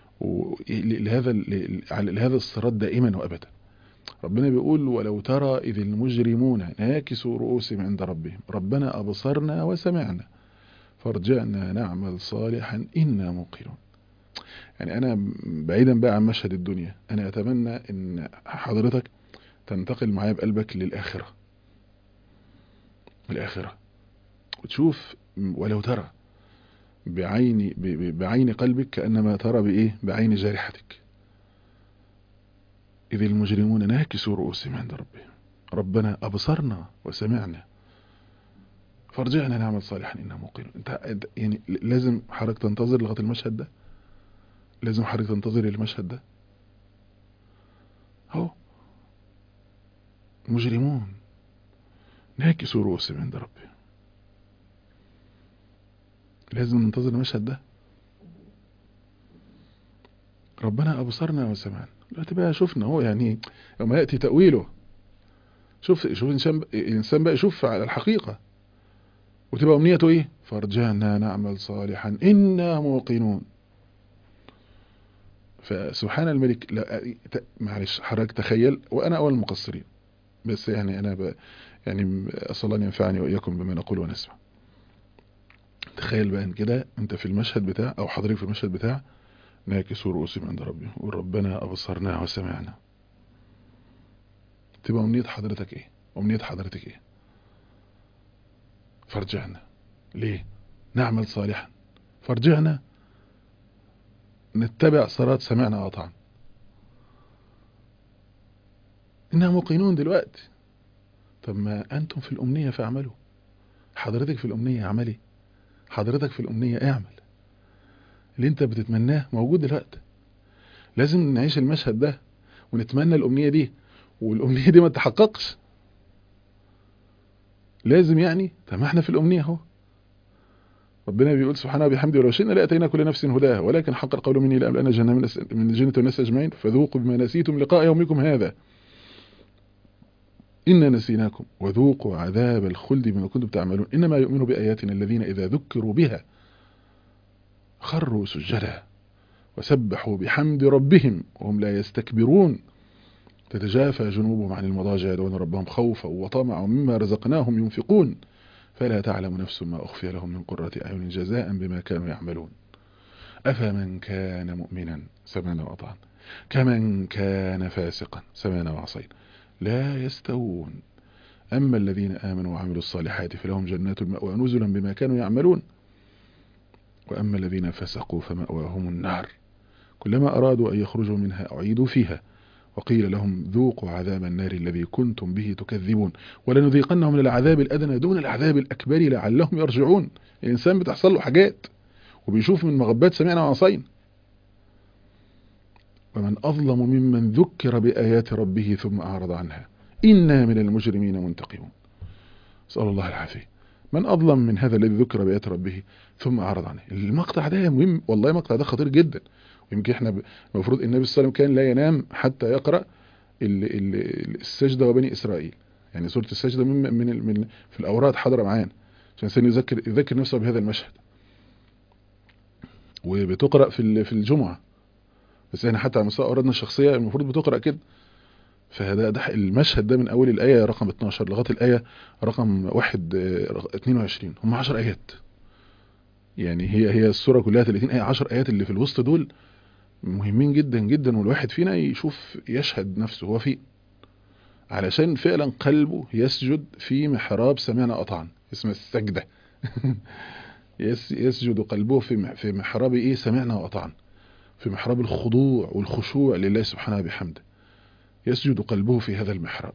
لهذا الصراط دائما وابدا. ربنا بيقول ولو ترى إذ المجرمون ناكسوا رؤوسهم عند ربهم ربنا أبصرنا وسمعنا فارجعنا نعمل صالحا إنا موقنون. يعني أنا بعيدا بقى عن مشهد الدنيا، أنا أتمنى أن حضرتك تنتقل معايا بقلبك للآخرة، الآخرة، وتشوف ولو ترى بعين قلبك كأنما ترى بإيه، بعين جارحتك. إذ المجرمون ناكسوا رؤوسهم عند ربهم ربنا أبصرنا وسمعنا فارجعنا نعمل صالحا إنا موقنون. انت يعني لازم حضرتك تنتظر لغاية المشهد ده، لازم حضرتك تنتظر المشهد ده. اهو مجرمون ناكسوا رؤوسهم عند ربهم، لازم ننتظر المشهد ده. ربنا أبصرنا وسمعنا، دلوقتي بقى شفنا هو يعني يوم يأتي تأويله. شوف الإنسان بقى يشوف على الحقيقة، وتبقى أمنيته إيه، فارجعنا نعمل صالحا إنا موقنون. فسبحان الملك. لا معلش حضرتك تخيل، وأنا أول المقصرين، بس يعني أنا يعني أسأل الله أن ينفعني وإياكم بما نقول ونسمع. تخيل بقى كده أنت في المشهد بتاع، أو حضرتك في المشهد بتاع ناكسوا رؤوسهم عند ربهم وربنا أبصرنا وسمعنا. تبقى أمنية حضرتك إيه؟ أمنية حضرتك إيه؟ فرجعنا ليه؟ نعمل صالحا، فرجعنا نتبع صراط سمعنا وأطعنا. إنها موقنون دلوقتي. طب ما أنتم في الأمنية فاعملوا. حضرتك في الأمنية اعملي، حضرتك في الأمنية اعمل اللي انت بتتمناه موجود دلوقتي. لازم نعيش المشهد ده ونتمنى الأمنية دي، والأمنية دي ما تحققش لازم يعني. طب ما احنا في الأمنية اهو. ربنا بيقول سبحانه وبحمده ولو شئنا لأتينا كل نفس هداها ولكن حق القول مني لأملأن جهنم من الجنة والناس أجمعين فذوقوا بما نسيتم لقاء يومكم هذا إنا نسيناكم وذوقوا عذاب الخلد بما كنتم تعملون إنما يؤمن بآياتنا الذين إذا ذكروا بها خروا سجدا وسبحوا بحمد ربهم وهم لا يستكبرون تتجافى جنوبهم عن المضاجع يدعون ربهم خوفا وطمعا مما رزقناهم ينفقون فلا تعلم نفس ما أخفي لهم من قرة أعين جزاء بما كانوا يعملون. أفمن كان مؤمنا سمعنا وأطعنا كمن كان فاسقا سمعنا وعصينا لا يستوون أما الذين آمنوا وعملوا الصالحات فلهم جنات المأوى نزلا بما كانوا يعملون وأما الذين فسقوا فمأواهم النار كلما أرادوا أن يخرجوا منها أعيدوا فيها وقيل لهم ذوقوا عذاب النار الذي كنتم به تكذبون ولنذيقنهم من العذاب الأدنى دون العذاب الأكبر لعلهم يرجعون. الإنسان بتحصل له حاجات وبيشوف من مغبات سمعنا وعصينا. ومن أظلم ممن ذكر بآيات ربه ثم أعرض عنها إنا من المجرمين منتقمون. نسأل الله العافية. من أظلم من هذا الذي ذكر بآيات ربه ثم أعرض عنه. المقطع ده مهم والله، المقطع ده خطير جدا. ويمكن احنا المفروض النبي صلى الله عليه وسلم كان لا ينام حتى يقرأ السجدة وبني إسرائيل، يعني سورة السجدة من في الأوراد حاضرة معانا عشان الإنسان يذكر نفسه بهذا المشهد. وبتقرأ في الجمعة، بس احنا حتى على مستوى أورادنا الشخصية المفروض بتقرأ كده. فهذا المشهد ده من أول الآية رقم 12 لغاية الآية رقم 22 هم 10 آيات. يعني هي السورة كلها 30 آية، 10 آيات اللي في الوسط دول مهمين جدا جدا، والواحد فينا يشوف يشهد نفسه هو فيه، علشان فعلا قلبه يسجد في محراب سمعنا أطعنا، اسم السجدة. يسجد قلبه في محراب ايه سمعنا وأطعنا، في محراب الخضوع والخشوع لله سبحانه بحمده. يسجد قلبه في هذا المحراب،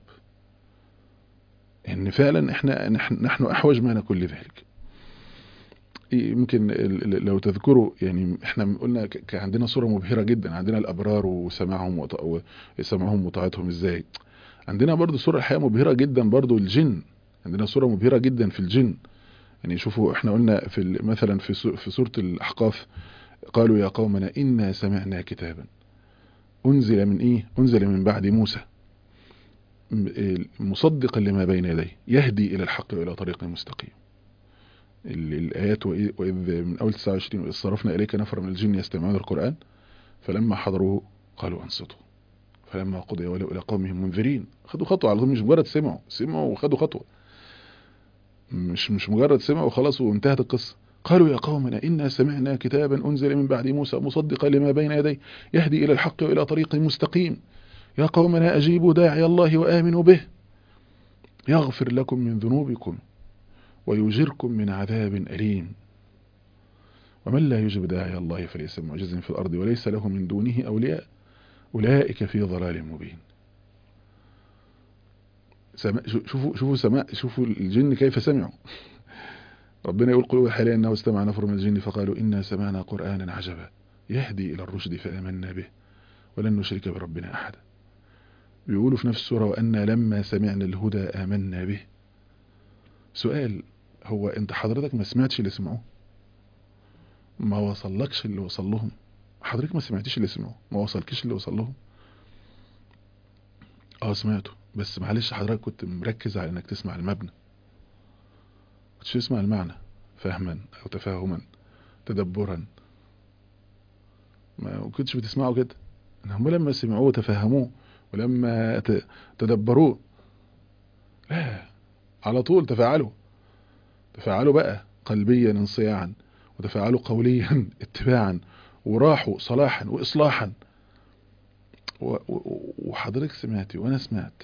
ان فعلا نحن احوج ما نكون لذلك. يمكن لو تذكروا يعني احنا قلنا كان عندنا صورة مبهرة جدا، عندنا الابرار وسماعهم وطاعتهم ازاي. عندنا برضو صورة الحقيقة مبهرة جدا برضو الجن، عندنا صورة مبهرة جدا في الجن. يعني شوفوا احنا قلنا مثلا في سورة الأحقاف قالوا يا قومنا إنا سمعنا كتابا أنزل من بعد موسى مصدقا لما بين يديه يهدي إلى الحق وإلى طريق مستقيم. الآيات وإذ من أول 29 وإذ صرفنا إليك نفر من الجن يستمعون القرآن فلما حضروه قالوا أنصتوا فلما قضي ولوا إلى قومهم منذرين. خدوا خطوة على طول، مش مجرد سمعوا وخدوا خطوة، مش مجرد سمعوا وخلاص وانتهت القصة. قالوا يا قومنا إنا سمعنا كتابا أنزل من بعد موسى مصدقا لما بين يديه يهدي إلى الحق وإلى طريق مستقيم يا قومنا أجيبوا داعي الله وآمنوا به يغفر لكم من ذنوبكم ويجركم من عذاب أليم ومن لا يجب داعي الله فليس معجز في الأرض وليس له من دونه أولياء أولئك في ضلال مبين. شوفوا الجن كيف سمعوا. ربنا يقول قل حاليا أنه استمع نفر من الجن فقالوا إنا سمعنا قرآنا عجبا يهدي إلى الرشد فآمنا به ولن نشرك بربنا أحدا. بيقولوا في نفس السورة وأنا لما سمعنا الهدى آمنا به. سؤال، هو أنت حضرتك ما سمعتش اللي سمعوه؟ ما وصلكش اللي وصل لهم؟ حضرتك ما سمعتش اللي سمعوه؟ ما وصلكش اللي وصل لهم؟ سمعته، بس معلش حضرتك كنت مركز على انك تسمع المبنى، كنتش تسمع المعنى فهما او تفاهما تدبرا، ما كنتش بتسمعه كده. هم لما سمعوه وتفهموه ولما تدبروه لا على طول تفاعلوا بقى قلبيا انصياعا وتفاعلوا قوليا اتباعا وراحوا صلاحا واصلاحا. وحضرتك سمعتي وانا سمعت،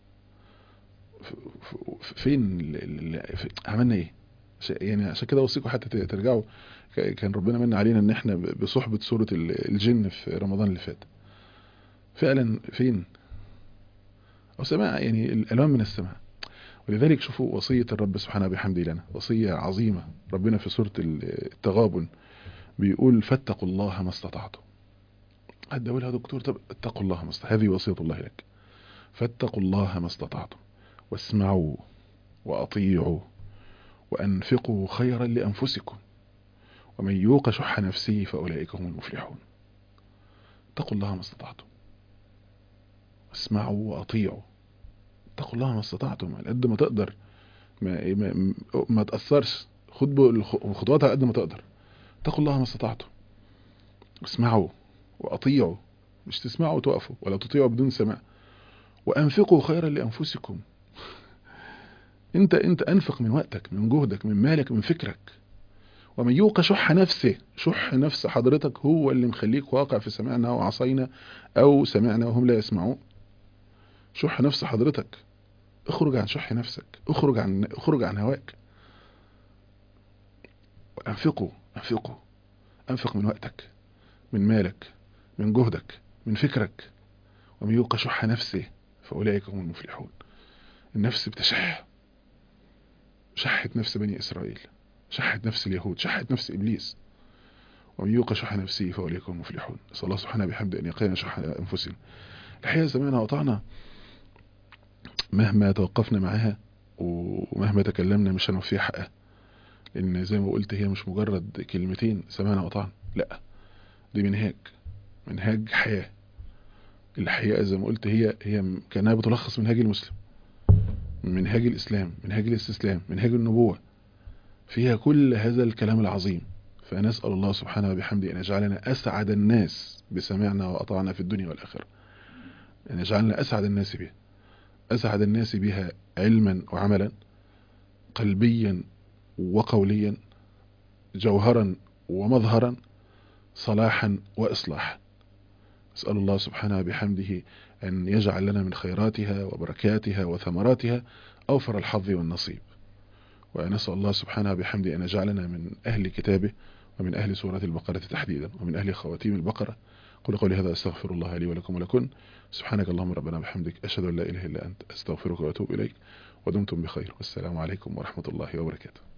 فين عملنا ايه؟ يعني عشان كده اوصيكم حتى ترجعوا، كان ربنا من علينا ان احنا بصحبة سورة الجن في رمضان اللي فات. فعلا فين او سماع، يعني الالوان من السماء. ولذلك شوفوا وصية الرب سبحانه بحمده لنا وصية عظيمة. ربنا في سورة التغابن بيقول فاتقوا الله ما استطعتم. قد اقولها دكتور، طب اتقوا الله ما استطعتم، هذه وصية الله لك. فاتقوا الله ما استطعتم واسمعوا وأطيعوا وأنفقوا خيرا لأنفسكم ومن يوق شح نفسه فأولئك هم المفلحون. اتقوا الله ما استطعتم واسمعوا وأطيعوا. اتقوا الله ما استطعتم على قد ما تقدر، ما تأثرش، خد خطوات على قد ما تقدر. اتقوا الله ما استطعتم واسمعوا وأطيعوا، مش تسمعوا وتوقفوا ولا تطيعوا بدون سماع. وأنفقوا خيرا لأنفسكم. انت انفق من وقتك من جهدك من مالك من فكرك. ومن يوق شح نفسه، شح نفس حضرتك هو اللي مخليك واقع في سمعنا وعصينا أو سمعنا وهم لا يسمعون. شح نفس حضرتك، اخرج عن شح نفسك، اخرج عن هواك. وأنفقوا، أنفق من وقتك، من مالك، من جهدك، من فكرك. ومن يوق شح نفسه فأولئك هم المفلحون. النفس بتشح، شحت نفس بني إسرائيل، شحت نفس اليهود، شحت نفس إبليس. ومن يوق شح نفسه فأولئك هم المفلحون. نسأل الله سبحانه بحمده أن يقينا شح أنفسنا. الحقيقة سمعنا وطعنا مهما توقفنا معاها ومهما تكلمنا مش هنوفيها حقها، لأن زي ما قلت هي مش مجرد كلمتين سمعنا وطعنا، لا، دي منهاج حياة. الحقيقة زي ما قلت هي كانها بتلخص منهاج المسلم، منهاج الإسلام، منهاج الاستسلام، منهاج النبوة، فيها كل هذا الكلام العظيم. فنسأل الله سبحانه وبحمده أن يجعلنا أسعد الناس بسمعنا وأطعنا في الدنيا والآخرة، أن يجعلنا أسعد الناس بها، أسعد الناس بها علما وعملا، قلبيا وقوليا، جوهرا ومظهرا، صلاحا وإصلاحا. أسأل الله سبحانه بحمده أن يجعل لنا من خيراتها وبركاتها وثمراتها أوفر الحظ والنصيب. ونسأل الله سبحانه بحمده أن يجعلنا من أهل كتابه ومن أهل سورة البقرة تحديدا ومن أهل خواتيم البقرة. قل قولي هذا أستغفر الله لي ولكم ولكن. سبحانك اللهم ربنا بحمدك، أشهد أن لا إله إلا أنت، أستغفرك وأتوب إليك. ودمتم بخير، والسلام عليكم ورحمة الله وبركاته.